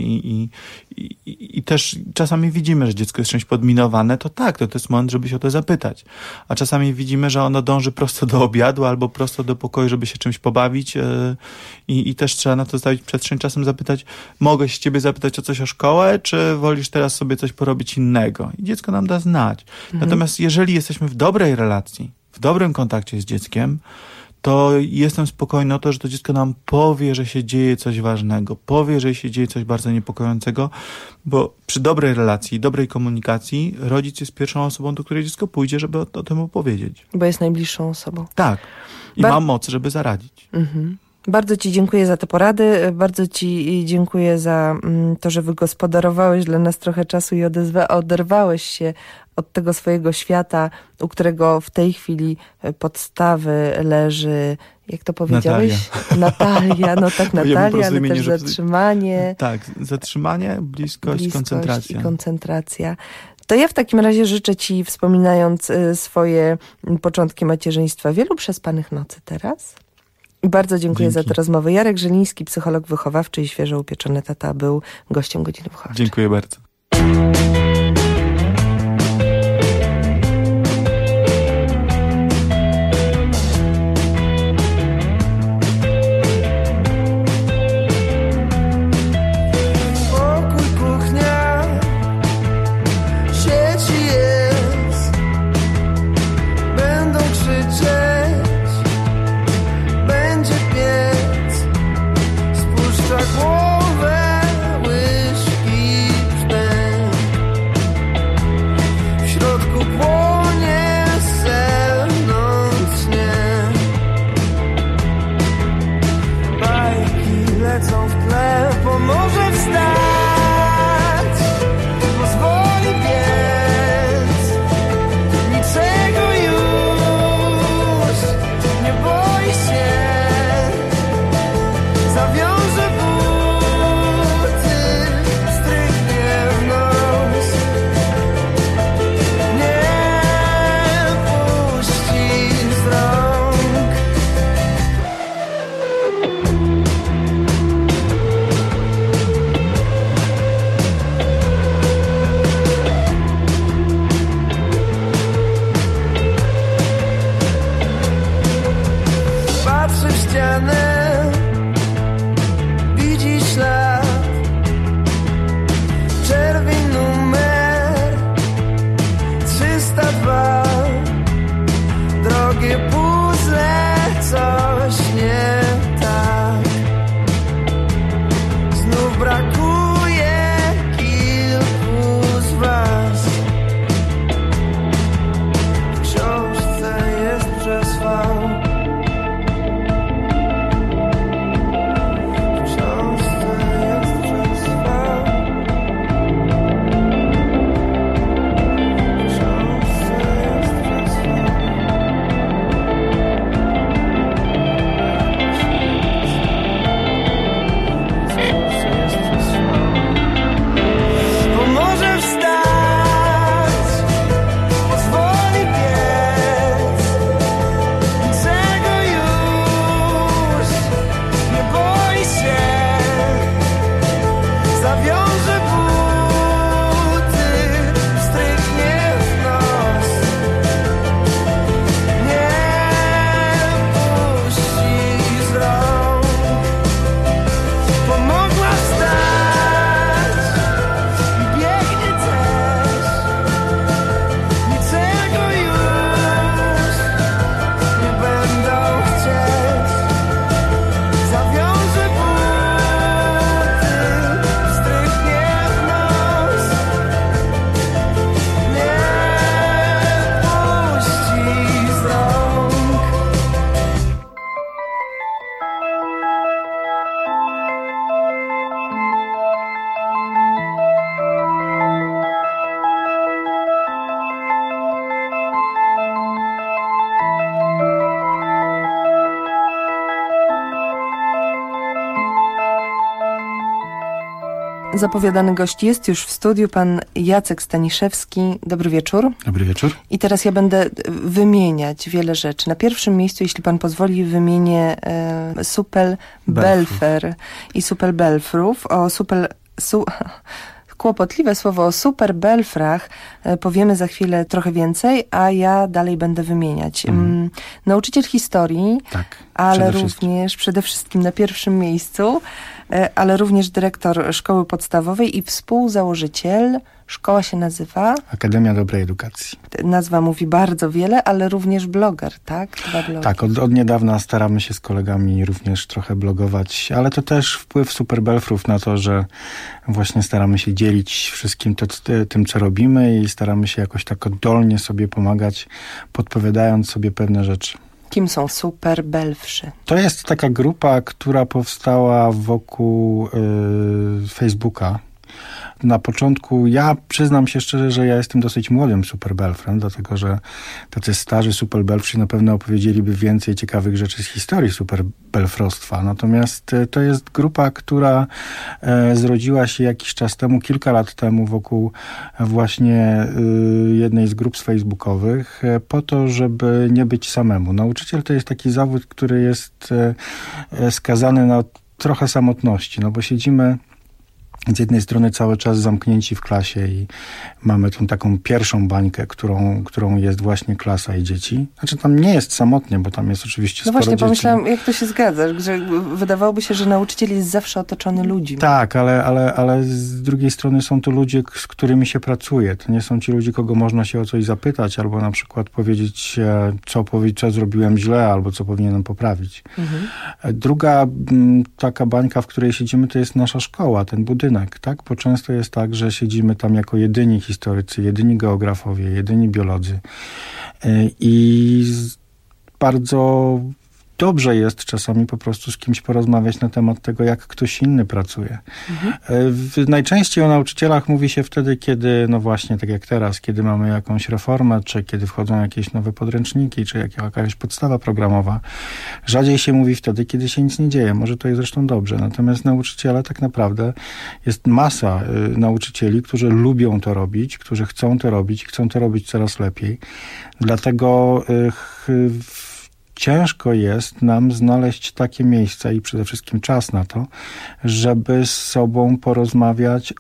i też czasami widzimy, że dziecko jest czymś podminowane, to tak, to jest moment, żeby się o to zapytać. A czasami widzimy, że ono dąży prosto do obiadu albo prosto do pokoju, żeby się czymś pobawić i też trzeba na to zostawić przestrzeń, czasem zapytać, mogę się ciebie zapytać o coś o szkołę, czy wolisz teraz sobie coś porobić innego? I dziecko nam da znać. Natomiast jeżeli jesteśmy w dobrej relacji, w dobrym kontakcie z dzieckiem, to jestem spokojny o to, że to dziecko nam powie, że się dzieje coś ważnego, powie, że się dzieje coś bardzo niepokojącego, bo przy dobrej relacji, dobrej komunikacji rodzic jest pierwszą osobą, do której dziecko pójdzie, żeby o tym opowiedzieć. Bo jest najbliższą osobą. Tak. I ma moc, żeby zaradzić. Bardzo Ci dziękuję za te porady, bardzo Ci dziękuję za to, że wygospodarowałeś dla nas trochę czasu i oderwałeś się od tego swojego świata, u którego w tej chwili podstawy leży, jak to powiedziałeś? Natalia, no tak, Natalia, ale też zatrzymanie. Tak, zatrzymanie, bliskość i koncentracja. To ja w takim razie życzę Ci, wspominając swoje początki macierzyństwa, wielu przespanych nocy teraz. I bardzo dziękuję za tę rozmowę. Jarek Żeliński, psycholog wychowawczy i świeżo upieczony tata, był gościem Godziny Wychowawczej. Dziękuję bardzo. Zapowiadany gość jest już w studiu, pan Jacek Staniszewski. Dobry wieczór. Dobry wieczór. I teraz ja będę wymieniać wiele rzeczy. Na pierwszym miejscu, jeśli pan pozwoli, wymienię Suppelbelfer i Suppelbelfrów. Kłopotliwe słowo o Superbelfrach powiemy za chwilę trochę więcej, a ja dalej będę wymieniać. Nauczyciel historii, tak, ale również przede wszystkim na pierwszym miejscu, ale również dyrektor szkoły podstawowej i współzałożyciel. Szkoła się nazywa? Akademia Dobrej Edukacji. Nazwa mówi bardzo wiele, ale również bloger, tak? Tak, od niedawna staramy się z kolegami również trochę blogować, ale to też wpływ Superbelfrów na to, że właśnie staramy się dzielić wszystkim tym, co robimy i staramy się jakoś tak oddolnie sobie pomagać, podpowiadając sobie pewne rzeczy. Kim są Super Belfrzy? To jest taka grupa, która powstała wokół Facebooka. Na początku, ja przyznam się szczerze, że ja jestem dosyć młodym superbelfrem, dlatego że tacy starzy superbelfrzy na pewno opowiedzieliby więcej ciekawych rzeczy z historii superbelfrostwa. Natomiast to jest grupa, która zrodziła się jakiś czas temu, kilka lat temu wokół właśnie jednej z grup facebookowych po to, żeby nie być samemu. Nauczyciel to jest taki zawód, który jest skazany na trochę samotności, no bo siedzimy z jednej strony cały czas zamknięci w klasie i mamy tą taką pierwszą bańkę, którą jest właśnie klasa i dzieci. Znaczy tam nie jest samotnie, bo tam jest oczywiście sporo właśnie, dzieci. Pomyślałam, jak to się zgadza, że wydawałoby się, że nauczyciel jest zawsze otoczony ludźmi. Tak, ale z drugiej strony są to ludzie, z którymi się pracuje. To nie są ci ludzie, kogo można się o coś zapytać, albo na przykład powiedzieć, co zrobiłem źle, albo co powinienem poprawić. Mhm. Druga taka bańka, w której siedzimy, to jest nasza szkoła, ten budynek. Tak? Bo często jest tak, że siedzimy tam jako jedyni historycy, jedyni geografowie, jedyni biolodzy i bardzo dobrze jest czasami po prostu z kimś porozmawiać na temat tego, jak ktoś inny pracuje. Mhm. Najczęściej o nauczycielach mówi się wtedy, kiedy, no właśnie, tak jak teraz, kiedy mamy jakąś reformę, czy kiedy wchodzą jakieś nowe podręczniki, czy jakaś podstawa programowa. Rzadziej się mówi wtedy, kiedy się nic nie dzieje. Może to jest zresztą dobrze. Natomiast nauczyciele tak naprawdę jest masa nauczycieli, którzy lubią to robić, którzy chcą to robić coraz lepiej. Dlatego ciężko jest nam znaleźć takie miejsca i przede wszystkim czas na to, żeby z sobą porozmawiać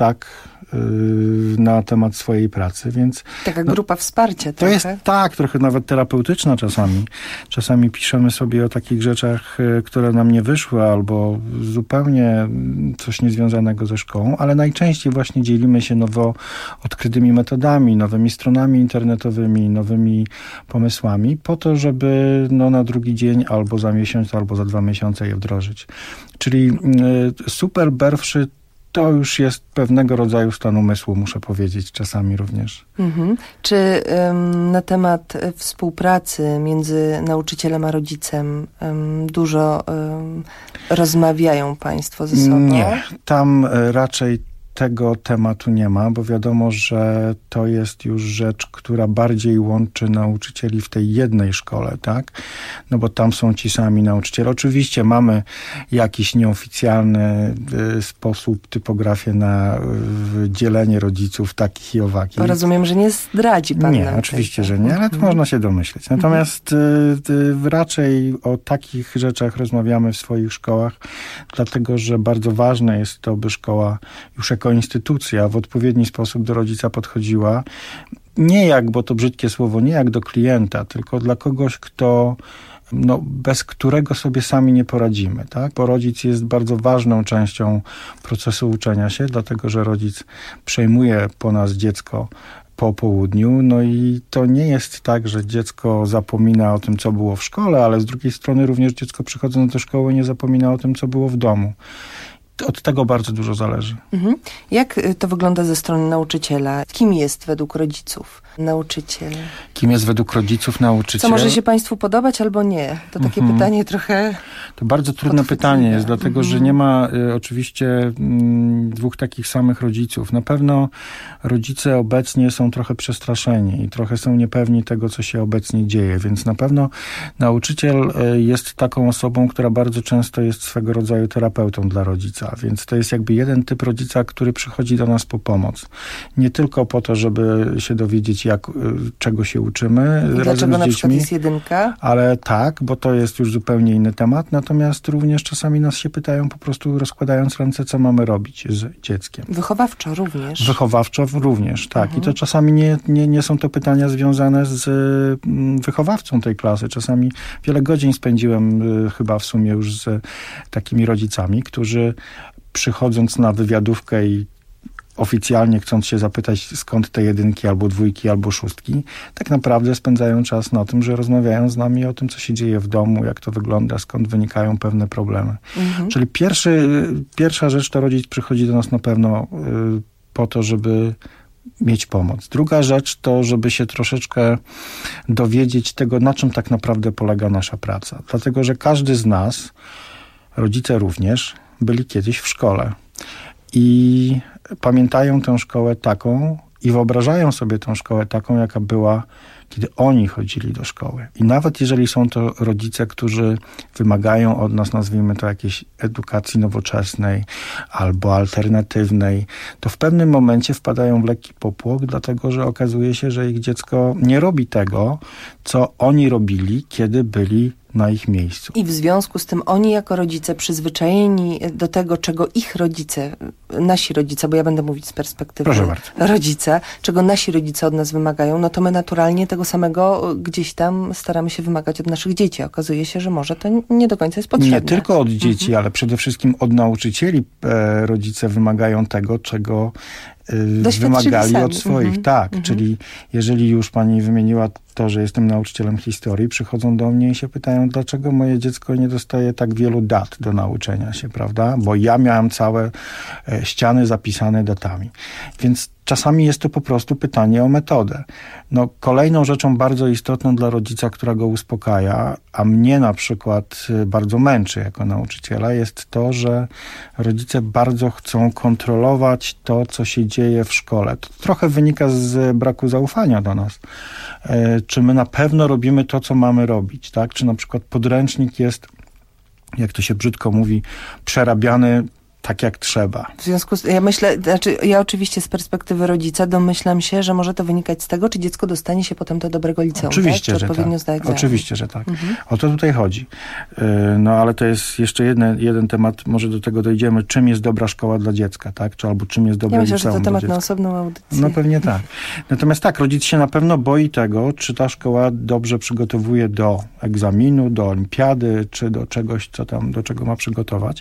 na temat swojej pracy, więc... Taka grupa wsparcia to jest trochę nawet terapeutyczna czasami. Czasami piszemy sobie o takich rzeczach, które nam nie wyszły, albo zupełnie coś niezwiązanego ze szkołą, ale najczęściej właśnie dzielimy się nowo odkrytymi metodami, nowymi stronami internetowymi, nowymi pomysłami, po to, żeby na drugi dzień, albo za miesiąc, albo za 2 miesiące je wdrożyć. Czyli super belfrzy to już jest pewnego rodzaju stan umysłu, muszę powiedzieć, czasami również. Mhm. Czy na temat współpracy między nauczycielem a rodzicem dużo rozmawiają państwo ze sobą? Nie, tam raczej tego tematu nie ma, bo wiadomo, że to jest już rzecz, która bardziej łączy nauczycieli w tej jednej szkole, tak? No bo tam są ci sami nauczyciele. Oczywiście mamy jakiś nieoficjalny sposób, typografię na dzielenie rodziców takich i owakich. Rozumiem, że nie zdradzi pan Nie, oczywiście, że nie, ale to można się domyśleć. Natomiast raczej o takich rzeczach rozmawiamy w swoich szkołach, dlatego, że bardzo ważne jest to, by szkoła już jako instytucja w odpowiedni sposób do rodzica podchodziła. Nie jak, bo to brzydkie słowo, nie jak do klienta, tylko dla kogoś, bez którego sobie sami nie poradzimy, tak? Bo rodzic jest bardzo ważną częścią procesu uczenia się, dlatego, że rodzic przejmuje po nas dziecko po południu, no i to nie jest tak, że dziecko zapomina o tym, co było w szkole, ale z drugiej strony również dziecko przychodząc do szkoły nie zapomina o tym, co było w domu. Od tego bardzo dużo zależy. Mhm. Jak to wygląda ze strony nauczyciela? Kim jest według rodziców nauczyciel? Kim jest według rodziców nauczyciel? Co może się państwu podobać albo nie? To takie pytanie trochę... To bardzo trudne pytanie jest, dlatego że nie ma oczywiście dwóch takich samych rodziców. Na pewno rodzice obecnie są trochę przestraszeni i trochę są niepewni tego, co się obecnie dzieje, więc na pewno nauczyciel jest taką osobą, która bardzo często jest swego rodzaju terapeutą dla rodzica, więc to jest jakby jeden typ rodzica, który przychodzi do nas po pomoc. Nie tylko po to, żeby się dowiedzieć, czego się uczymy razem z na dziećmi, przykład jest 1? Ale tak, bo to jest już zupełnie inny temat, natomiast również czasami nas się pytają, po prostu rozkładając ręce, co mamy robić z dzieckiem. Wychowawczo również. Wychowawczo również, tak. I to czasami nie są to pytania związane z wychowawcą tej klasy. Czasami wiele godzin spędziłem chyba w sumie już z takimi rodzicami, którzy przychodząc na wywiadówkę i oficjalnie chcąc się zapytać, skąd te 1, albo 2, albo 6, tak naprawdę spędzają czas na tym, że rozmawiają z nami o tym, co się dzieje w domu, jak to wygląda, skąd wynikają pewne problemy. Czyli pierwsza rzecz to rodzic przychodzi do nas na pewno po to, żeby mieć pomoc. Druga rzecz to, żeby się troszeczkę dowiedzieć tego, na czym tak naprawdę polega nasza praca. Dlatego, że każdy z nas, rodzice również, byli kiedyś w szkole i pamiętają tę szkołę taką i wyobrażają sobie tę szkołę taką, jaka była, kiedy oni chodzili do szkoły. I nawet jeżeli są to rodzice, którzy wymagają od nas, nazwijmy to, jakiejś edukacji nowoczesnej albo alternatywnej, to w pewnym momencie wpadają w lekki popłoch, dlatego że okazuje się, że ich dziecko nie robi tego, co oni robili, kiedy byli na ich miejscu. I w związku z tym oni jako rodzice przyzwyczajeni do tego, czego ich rodzice, nasi rodzice, bo ja będę mówić z perspektywy rodzica, czego nasi rodzice od nas wymagają, no to my naturalnie tego samego gdzieś tam staramy się wymagać od naszych dzieci. Okazuje się, że może to nie do końca jest potrzebne. Nie tylko od dzieci, ale przede wszystkim od nauczycieli rodzice wymagają tego, czego wymagali sami. Od swoich. Tak, czyli jeżeli już pani wymieniła to, że jestem nauczycielem historii, przychodzą do mnie i się pytają, dlaczego moje dziecko nie dostaje tak wielu dat do nauczenia się, prawda? Bo ja miałem całe ściany zapisane datami. Więc czasami jest to po prostu pytanie o metodę. No, kolejną rzeczą bardzo istotną dla rodzica, która go uspokaja, a mnie na przykład bardzo męczy jako nauczyciela, jest to, że rodzice bardzo chcą kontrolować to, co się dzieje w szkole. To trochę wynika z braku zaufania do nas. Czy my na pewno robimy to, co mamy robić, tak? Czy na przykład podręcznik jest, jak to się brzydko mówi, przerabiany tak jak trzeba. W związku z ja oczywiście z perspektywy rodzica domyślam się, że może to wynikać z tego, czy dziecko dostanie się potem do dobrego liceum. Oczywiście, tak? Czy odpowiednio zda egzamin. Oczywiście, że tak. O to tutaj chodzi. No ale to jest jeszcze jeden temat, może do tego dojdziemy, czym jest dobra szkoła dla dziecka, tak? Albo czym jest dobre liceum. Ja myślę, że to temat na osobną audycję. No pewnie tak. Natomiast tak, rodzic się na pewno boi tego, czy ta szkoła dobrze przygotowuje do egzaminu, do olimpiady, czy do czegoś, do czego ma przygotować.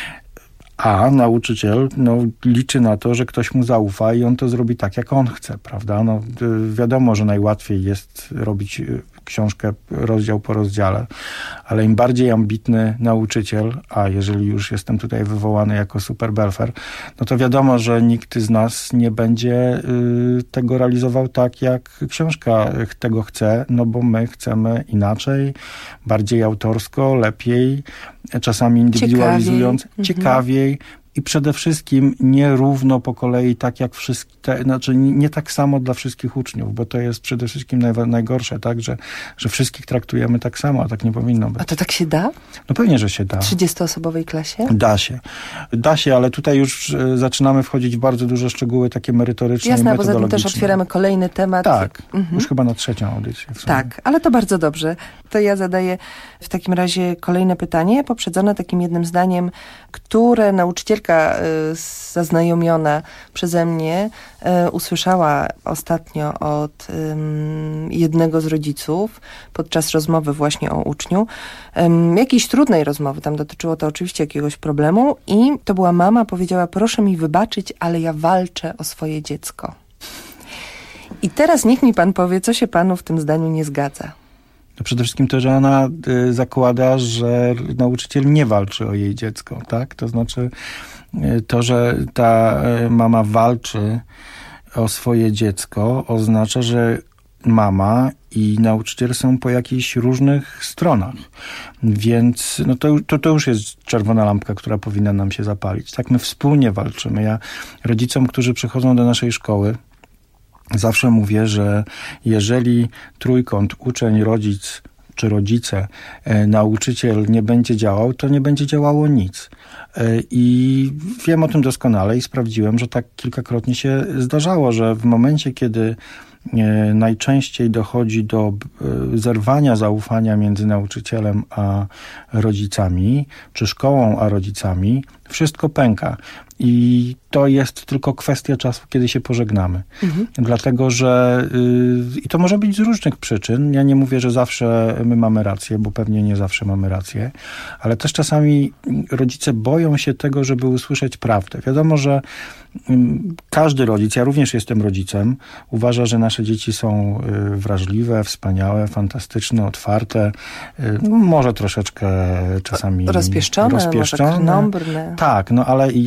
A nauczyciel liczy na to, że ktoś mu zaufa i on to zrobi tak, jak on chce, prawda? No, wiadomo, że najłatwiej jest robić książkę rozdział po rozdziale, ale im bardziej ambitny nauczyciel, a jeżeli już jestem tutaj wywołany jako super belfer, no to wiadomo, że nikt z nas nie będzie tego realizował tak, jak książka tego chce, no bo my chcemy inaczej, bardziej autorsko, lepiej, czasami indywidualizując, ciekawiej. I przede wszystkim nierówno po kolei, tak jak nie tak samo dla wszystkich uczniów, bo to jest przede wszystkim najgorsze, tak, że wszystkich traktujemy tak samo, a tak nie powinno być. A to tak się da? No pewnie, że się da. W 30-osobowej klasie? Da się, ale tutaj już zaczynamy wchodzić w bardzo duże szczegóły takie merytoryczne i metodologiczne. Jasne, bo zatem też otwieramy kolejny temat. Tak, już chyba na 3. audycję. Tak, ale to bardzo dobrze. To ja zadaję w takim razie kolejne pytanie, poprzedzone takim jednym zdaniem, które nauczycielka zaznajomiona przeze mnie usłyszała ostatnio od jednego z rodziców podczas rozmowy właśnie o uczniu. Jakiejś trudnej rozmowy, tam dotyczyło to oczywiście jakiegoś problemu i to była mama, powiedziała: proszę mi wybaczyć, ale ja walczę o swoje dziecko. I teraz niech mi pan powie, co się panu w tym zdaniu nie zgadza. To przede wszystkim to, że ona zakłada, że nauczyciel nie walczy o jej dziecko, tak? To znaczy to, że ta mama walczy o swoje dziecko, oznacza, że mama i nauczyciel są po jakichś różnych stronach. Więc to już jest czerwona lampka, która powinna nam się zapalić. Tak, my wspólnie walczymy. Ja rodzicom, którzy przychodzą do naszej szkoły, zawsze mówię, że jeżeli trójkąt uczeń, rodzic czy rodzice, nauczyciel nie będzie działał, to nie będzie działało nic. I wiem o tym doskonale i sprawdziłem, że tak kilkakrotnie się zdarzało, że w momencie, kiedy najczęściej dochodzi do zerwania zaufania między nauczycielem a rodzicami, czy szkołą a rodzicami, wszystko pęka. I to jest tylko kwestia czasu, kiedy się pożegnamy. Dlatego, że i to może być z różnych przyczyn. Ja nie mówię, że zawsze my mamy rację, bo pewnie nie zawsze mamy rację, ale też czasami rodzice boją się tego, żeby usłyszeć prawdę. Wiadomo, że każdy rodzic, ja również jestem rodzicem, uważa, że nasze dzieci są wrażliwe, wspaniałe, fantastyczne, otwarte, może troszeczkę czasami rozpieszczone. Może krnąbrne. Tak, ale ja wiem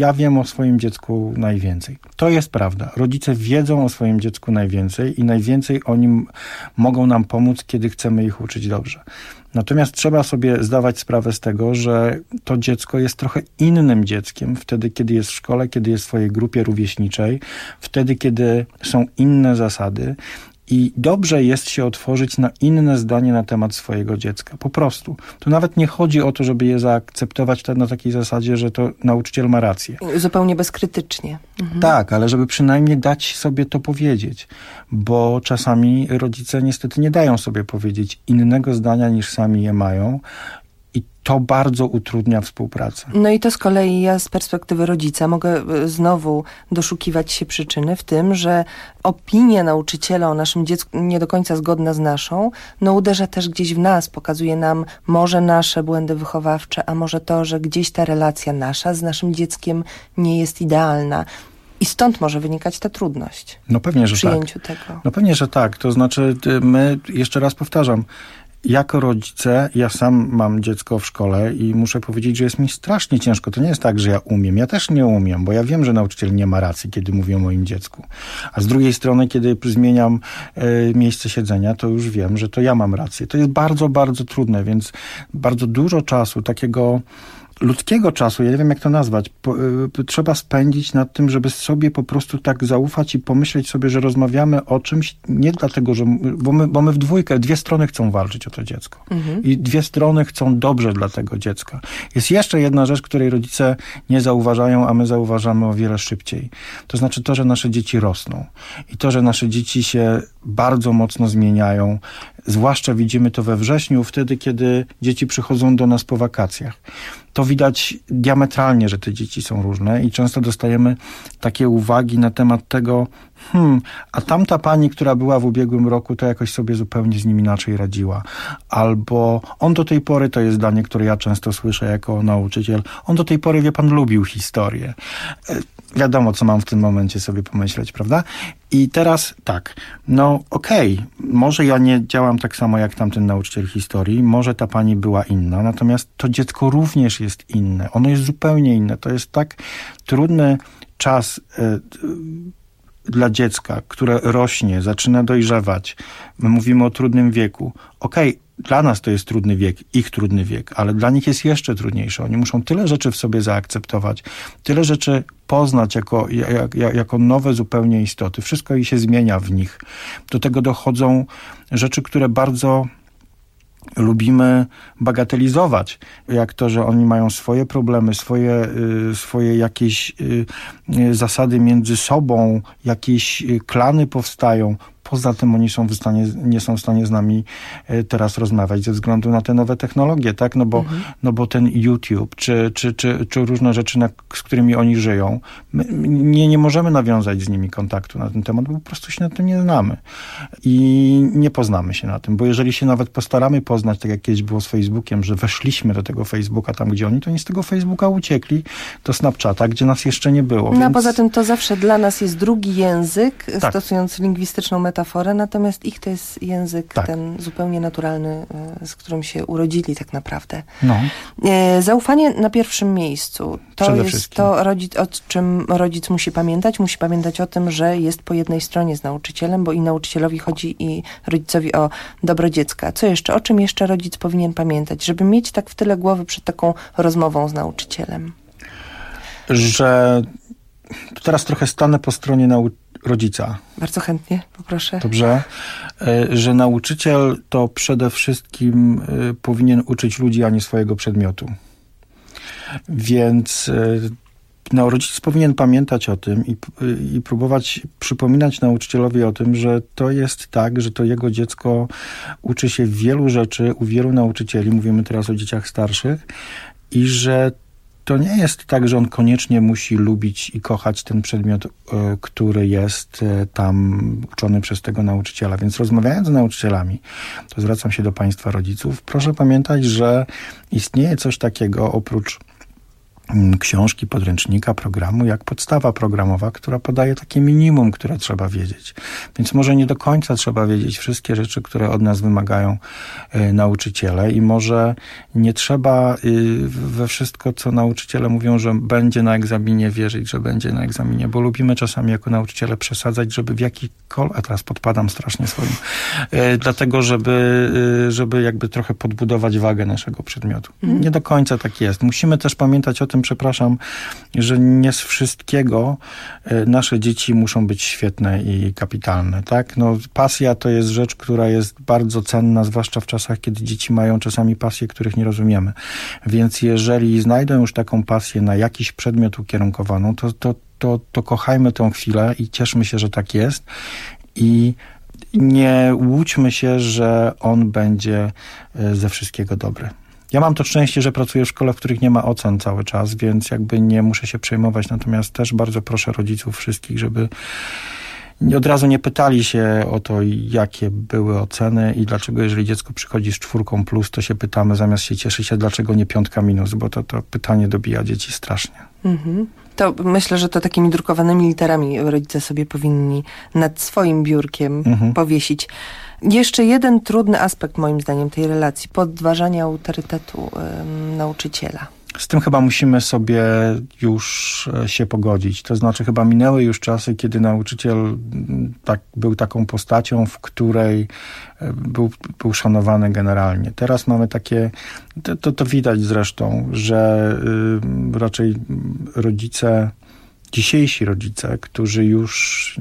o swoim dziecku najwięcej. To jest prawda. Rodzice wiedzą o swoim dziecku najwięcej i najwięcej oni mogą nam pomóc, kiedy chcemy ich uczyć dobrze. Natomiast trzeba sobie zdawać sprawę z tego, że to dziecko jest trochę innym dzieckiem wtedy, kiedy jest w szkole, kiedy jest w swojej grupie rówieśniczej, wtedy, kiedy są inne zasady. I dobrze jest się otworzyć na inne zdanie na temat swojego dziecka. Po prostu. Tu nawet nie chodzi o to, żeby je zaakceptować na takiej zasadzie, że to nauczyciel ma rację. Zupełnie bezkrytycznie. Tak, ale żeby przynajmniej dać sobie to powiedzieć. Bo czasami rodzice niestety nie dają sobie powiedzieć innego zdania niż sami je mają. I to bardzo utrudnia współpracę. No i to z kolei ja z perspektywy rodzica mogę znowu doszukiwać się przyczyny w tym, że opinia nauczyciela o naszym dziecku nie do końca zgodna z naszą, no uderza też gdzieś w nas, pokazuje nam może nasze błędy wychowawcze, a może to, że gdzieś ta relacja nasza z naszym dzieckiem nie jest idealna. I stąd może wynikać ta trudność. No pewnie, że w przyjęciu tego. No pewnie, że tak. To znaczy my, jeszcze raz powtarzam, jako rodzice, ja sam mam dziecko w szkole i muszę powiedzieć, że jest mi strasznie ciężko. To nie jest tak, że ja umiem. Ja też nie umiem, bo ja wiem, że nauczyciel nie ma racji, kiedy mówi o moim dziecku. A z drugiej strony, kiedy zmieniam miejsce siedzenia, to już wiem, że to ja mam rację. To jest bardzo, bardzo trudne, więc bardzo dużo czasu, takiego ludzkiego czasu, ja nie wiem jak to nazwać, trzeba spędzić nad tym, żeby sobie po prostu tak zaufać i pomyśleć sobie, że rozmawiamy o czymś, nie dlatego, że bo my w dwójkę, dwie strony chcą walczyć o to dziecko. I dwie strony chcą dobrze dla tego dziecka. Jest jeszcze jedna rzecz, której rodzice nie zauważają, a my zauważamy o wiele szybciej. To znaczy to, że nasze dzieci rosną. I to, że nasze dzieci się bardzo mocno zmieniają. Zwłaszcza widzimy to we wrześniu, wtedy, kiedy dzieci przychodzą do nas po wakacjach. To widać diametralnie, że te dzieci są różne i często dostajemy takie uwagi na temat tego, a tamta pani, która była w ubiegłym roku, to jakoś sobie zupełnie z nim inaczej radziła. Albo on do tej pory, to jest zdanie, które ja często słyszę jako nauczyciel, on do tej pory, wie pan, lubił historię. Wiadomo, co mam w tym momencie sobie pomyśleć, prawda? I teraz tak, no okej, może ja nie działam tak samo jak tamten nauczyciel historii, może ta pani była inna, natomiast to dziecko również jest inne. Ono jest zupełnie inne. To jest tak trudny czas dla dziecka, które rośnie, zaczyna dojrzewać. My mówimy o trudnym wieku. Okej, dla nas to jest trudny wiek, ich trudny wiek, ale dla nich jest jeszcze trudniejszy. Oni muszą tyle rzeczy w sobie zaakceptować, tyle rzeczy poznać jako nowe zupełnie istoty. Wszystko i się zmienia w nich. Do tego dochodzą rzeczy, które bardzo lubimy bagatelizować, jak to, że oni mają swoje problemy, swoje jakieś zasady między sobą, jakieś klany powstają. Poza tym oni nie są w stanie z nami teraz rozmawiać ze względu na te nowe technologie, tak? No bo ten YouTube, czy różne rzeczy, z którymi oni żyją, my nie możemy nawiązać z nimi kontaktu na ten temat, bo po prostu się na tym nie znamy. I nie poznamy się na tym, bo jeżeli się nawet postaramy poznać, tak jak kiedyś było z Facebookiem, że weszliśmy do tego Facebooka tam, gdzie oni, to oni z tego Facebooka uciekli do Snapchata, gdzie nas jeszcze nie było. No a poza tym to zawsze dla nas jest drugi język, tak, stosując lingwistyczną metaforę, natomiast ich to jest język ten zupełnie naturalny, z którym się urodzili tak naprawdę. No. Zaufanie na pierwszym miejscu. To jest to, o czym rodzic musi pamiętać. Musi pamiętać o tym, że jest po jednej stronie z nauczycielem, bo i nauczycielowi chodzi i rodzicowi o dobro dziecka. Co jeszcze? O czym jeszcze rodzic powinien pamiętać, żeby mieć tak w tyle głowy przed taką rozmową z nauczycielem? Że teraz trochę stanę po stronie rodzica. Bardzo chętnie, poproszę. Dobrze. Że nauczyciel to przede wszystkim powinien uczyć ludzi, a nie swojego przedmiotu. Więc rodzic powinien pamiętać o tym i próbować przypominać nauczycielowi o tym, że to jest tak, że to jego dziecko uczy się wielu rzeczy u wielu nauczycieli, mówimy teraz o dzieciach starszych, i że to nie jest tak, że on koniecznie musi lubić i kochać ten przedmiot, który jest tam uczony przez tego nauczyciela. Więc rozmawiając z nauczycielami, to zwracam się do państwa rodziców, proszę pamiętać, że istnieje coś takiego oprócz książki, podręcznika, programu, jak podstawa programowa, która podaje takie minimum, które trzeba wiedzieć. Więc może nie do końca trzeba wiedzieć wszystkie rzeczy, które od nas wymagają nauczyciele i może nie trzeba we wszystko, co nauczyciele mówią, że będzie na egzaminie, wierzyć, że będzie na egzaminie, bo lubimy czasami jako nauczyciele przesadzać, żeby w jakikolwiek, a teraz podpadam strasznie swoim, dlatego, żeby jakby trochę podbudować wagę naszego przedmiotu. Nie do końca tak jest. Musimy też pamiętać o tym, przepraszam, że nie z wszystkiego nasze dzieci muszą być świetne i kapitalne, tak? No, pasja to jest rzecz, która jest bardzo cenna, zwłaszcza w czasach, kiedy dzieci mają czasami pasje, których nie rozumiemy. Więc jeżeli znajdą już taką pasję na jakiś przedmiot ukierunkowaną, to kochajmy tę chwilę i cieszmy się, że tak jest i nie łudźmy się, że on będzie ze wszystkiego dobry. Ja mam to szczęście, że pracuję w szkołach, w których nie ma ocen cały czas, więc jakby nie muszę się przejmować. Natomiast też bardzo proszę rodziców wszystkich, żeby od razu nie pytali się o to, jakie były oceny i dlaczego, jeżeli dziecko przychodzi z 4+, to się pytamy, zamiast się cieszyć się, dlaczego nie 5-, bo to pytanie dobija dzieci strasznie. To myślę, że to takimi drukowanymi literami rodzice sobie powinni nad swoim biurkiem powiesić. Jeszcze jeden trudny aspekt moim zdaniem tej relacji, podważanie autorytetu nauczyciela. Z tym chyba musimy sobie już się pogodzić. To znaczy chyba minęły już czasy, kiedy nauczyciel był taką postacią, w której był szanowany generalnie. Teraz mamy takie, to widać zresztą, że raczej dzisiejsi rodzice, którzy już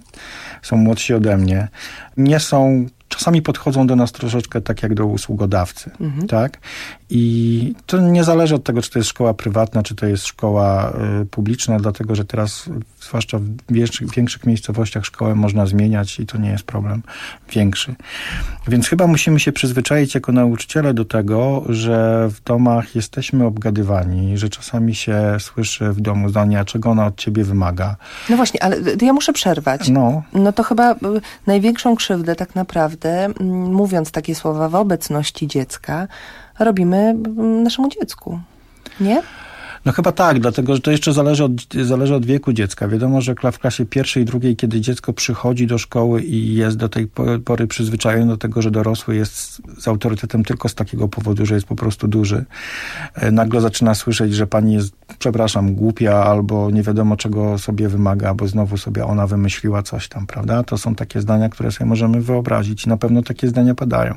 są młodsi ode mnie, czasami podchodzą do nas troszeczkę tak jak do usługodawcy, tak? I to nie zależy od tego, czy to jest szkoła prywatna, czy to jest szkoła publiczna, dlatego, że teraz, zwłaszcza w większych miejscowościach, szkołę można zmieniać i to nie jest problem większy. Więc chyba musimy się przyzwyczaić jako nauczyciele do tego, że w domach jesteśmy obgadywani, że czasami się słyszy w domu zdania, czego ona od ciebie wymaga. No właśnie, ale ja muszę przerwać. No to chyba największą krzywdę tak naprawdę, mówiąc takie słowa w obecności dziecka, robimy naszemu dziecku, nie? No chyba tak, dlatego że to jeszcze zależy od wieku dziecka. Wiadomo, że w klasie 1. i 2, kiedy dziecko przychodzi do szkoły i jest do tej pory przyzwyczajone do tego, że dorosły jest z autorytetem tylko z takiego powodu, że jest po prostu duży. Nagle zaczyna słyszeć, że pani jest, przepraszam, głupia albo nie wiadomo czego sobie wymaga, bo znowu sobie ona wymyśliła coś tam, prawda? To są takie zdania, które sobie możemy wyobrazić i na pewno takie zdania padają.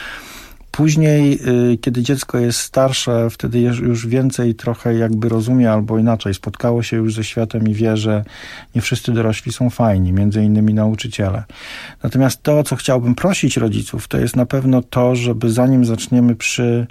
Później, kiedy dziecko jest starsze, wtedy już więcej trochę jakby rozumie albo inaczej. Spotkało się już ze światem i wie, że nie wszyscy dorośli są fajni, między innymi nauczyciele. Natomiast to, co chciałbym prosić rodziców, to jest na pewno to, żeby zanim zaczniemy przy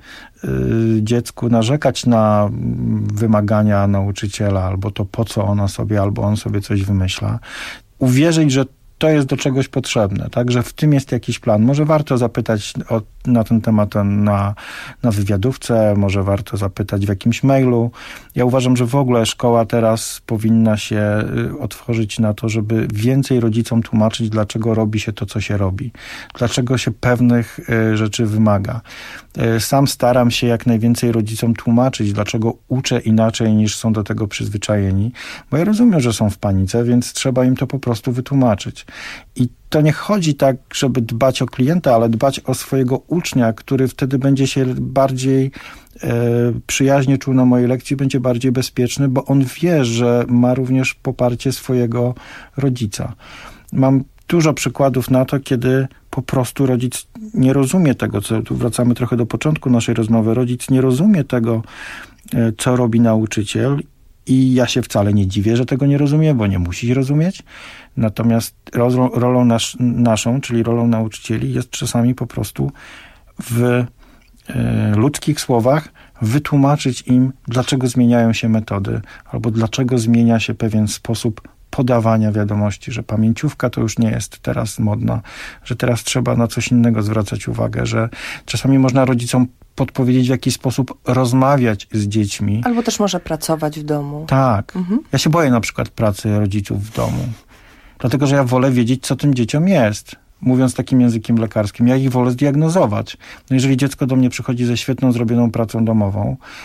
dziecku narzekać na wymagania nauczyciela albo to, po co ona sobie albo on sobie coś wymyśla, uwierzyć, że to jest do czegoś potrzebne, tak, że w tym jest jakiś plan. Może warto zapytać na ten temat na wywiadówce, może warto zapytać w jakimś mailu. Ja uważam, że w ogóle szkoła teraz powinna się otworzyć na to, żeby więcej rodzicom tłumaczyć, dlaczego robi się to, co się robi. Dlaczego się pewnych rzeczy wymaga. Sam staram się jak najwięcej rodzicom tłumaczyć, dlaczego uczę inaczej niż są do tego przyzwyczajeni, bo ja rozumiem, że są w panice, więc trzeba im to po prostu wytłumaczyć. I to nie chodzi tak, żeby dbać o klienta, ale dbać o swojego ucznia, który wtedy będzie się bardziej przyjaźnie czuł na mojej lekcji, będzie bardziej bezpieczny, bo on wie, że ma również poparcie swojego rodzica. Mam dużo przykładów na to, kiedy po prostu rodzic nie rozumie tego, tu wracamy trochę do początku naszej rozmowy, rodzic nie rozumie tego, co robi nauczyciel i ja się wcale nie dziwię, że tego nie rozumie, bo nie musi rozumieć. Natomiast rolą naszą, czyli rolą nauczycieli jest czasami po prostu w ludzkich słowach wytłumaczyć im, dlaczego zmieniają się metody albo dlaczego zmienia się pewien sposób podawania wiadomości, że pamięciówka to już nie jest teraz modna, że teraz trzeba na coś innego zwracać uwagę, że czasami można rodzicom podpowiedzieć, w jaki sposób rozmawiać z dziećmi. Albo też może pracować w domu. Tak. Ja się boję na przykład pracy rodziców w domu. Dlatego, że ja wolę wiedzieć, co tym dzieciom jest. Mówiąc takim językiem lekarskim, ja ich wolę zdiagnozować. No jeżeli dziecko do mnie przychodzi ze świetną zrobioną pracą domową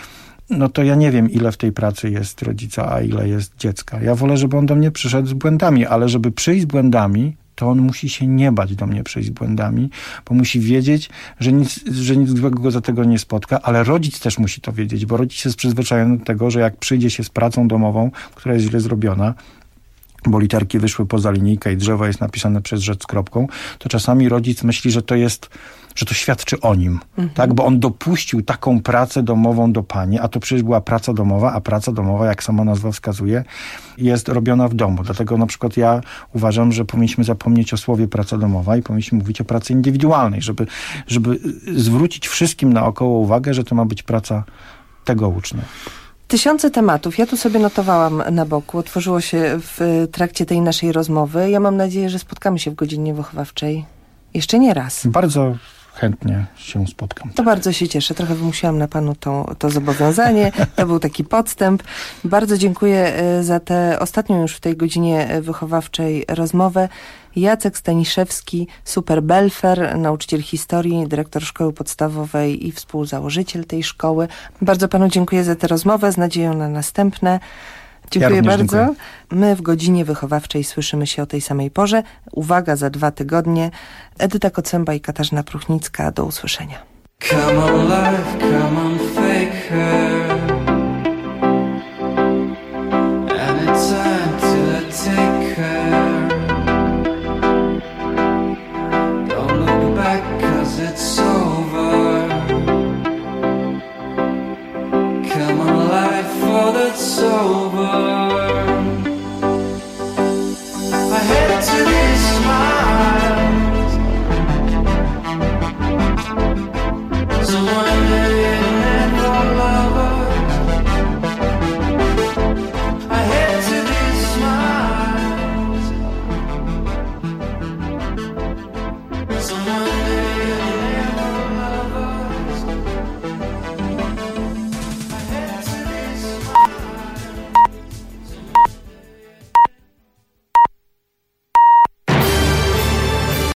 no to ja nie wiem, ile w tej pracy jest rodzica, a ile jest dziecka. Ja wolę, żeby on do mnie przyszedł z błędami, ale żeby przyjść z błędami, to on musi się nie bać do mnie przyjść z błędami, bo musi wiedzieć, że nic złego go za tego nie spotka, ale rodzic też musi to wiedzieć, bo rodzic jest przyzwyczajony do tego, że jak przyjdzie się z pracą domową, która jest źle zrobiona, bo literki wyszły poza linijkę i drzewo jest napisane przez rzecz z kropką, to czasami rodzic myśli, że to świadczy o nim, tak? Bo on dopuścił taką pracę domową do pani, a to przecież była praca domowa, a praca domowa, jak sama nazwa wskazuje, jest robiona w domu. Dlatego na przykład ja uważam, że powinniśmy zapomnieć o słowie praca domowa i powinniśmy mówić o pracy indywidualnej, żeby zwrócić wszystkim naokoło uwagę, że to ma być praca tego ucznia. Tysiące tematów. Ja tu sobie notowałam na boku. Otworzyło się w trakcie tej naszej rozmowy. Ja mam nadzieję, że spotkamy się w godzinie wychowawczej jeszcze nie raz. Bardzo chętnie się spotkam. To bardzo się cieszę. Trochę wymusiłam na panu to zobowiązanie. To był taki podstęp. Bardzo dziękuję za tę ostatnią już w tej godzinie wychowawczej rozmowę. Jacek Staniszewski, super belfer, nauczyciel historii, dyrektor szkoły podstawowej i współzałożyciel tej szkoły. Bardzo panu dziękuję za tę rozmowę z nadzieją na następne. Dziękuję bardzo. Dziękuję. My w godzinie wychowawczej słyszymy się o tej samej porze. Uwaga, za 2 tygodnie. Edyta Kocęba i Katarzyna Pruchnicka. Do usłyszenia. Come on, life, come on.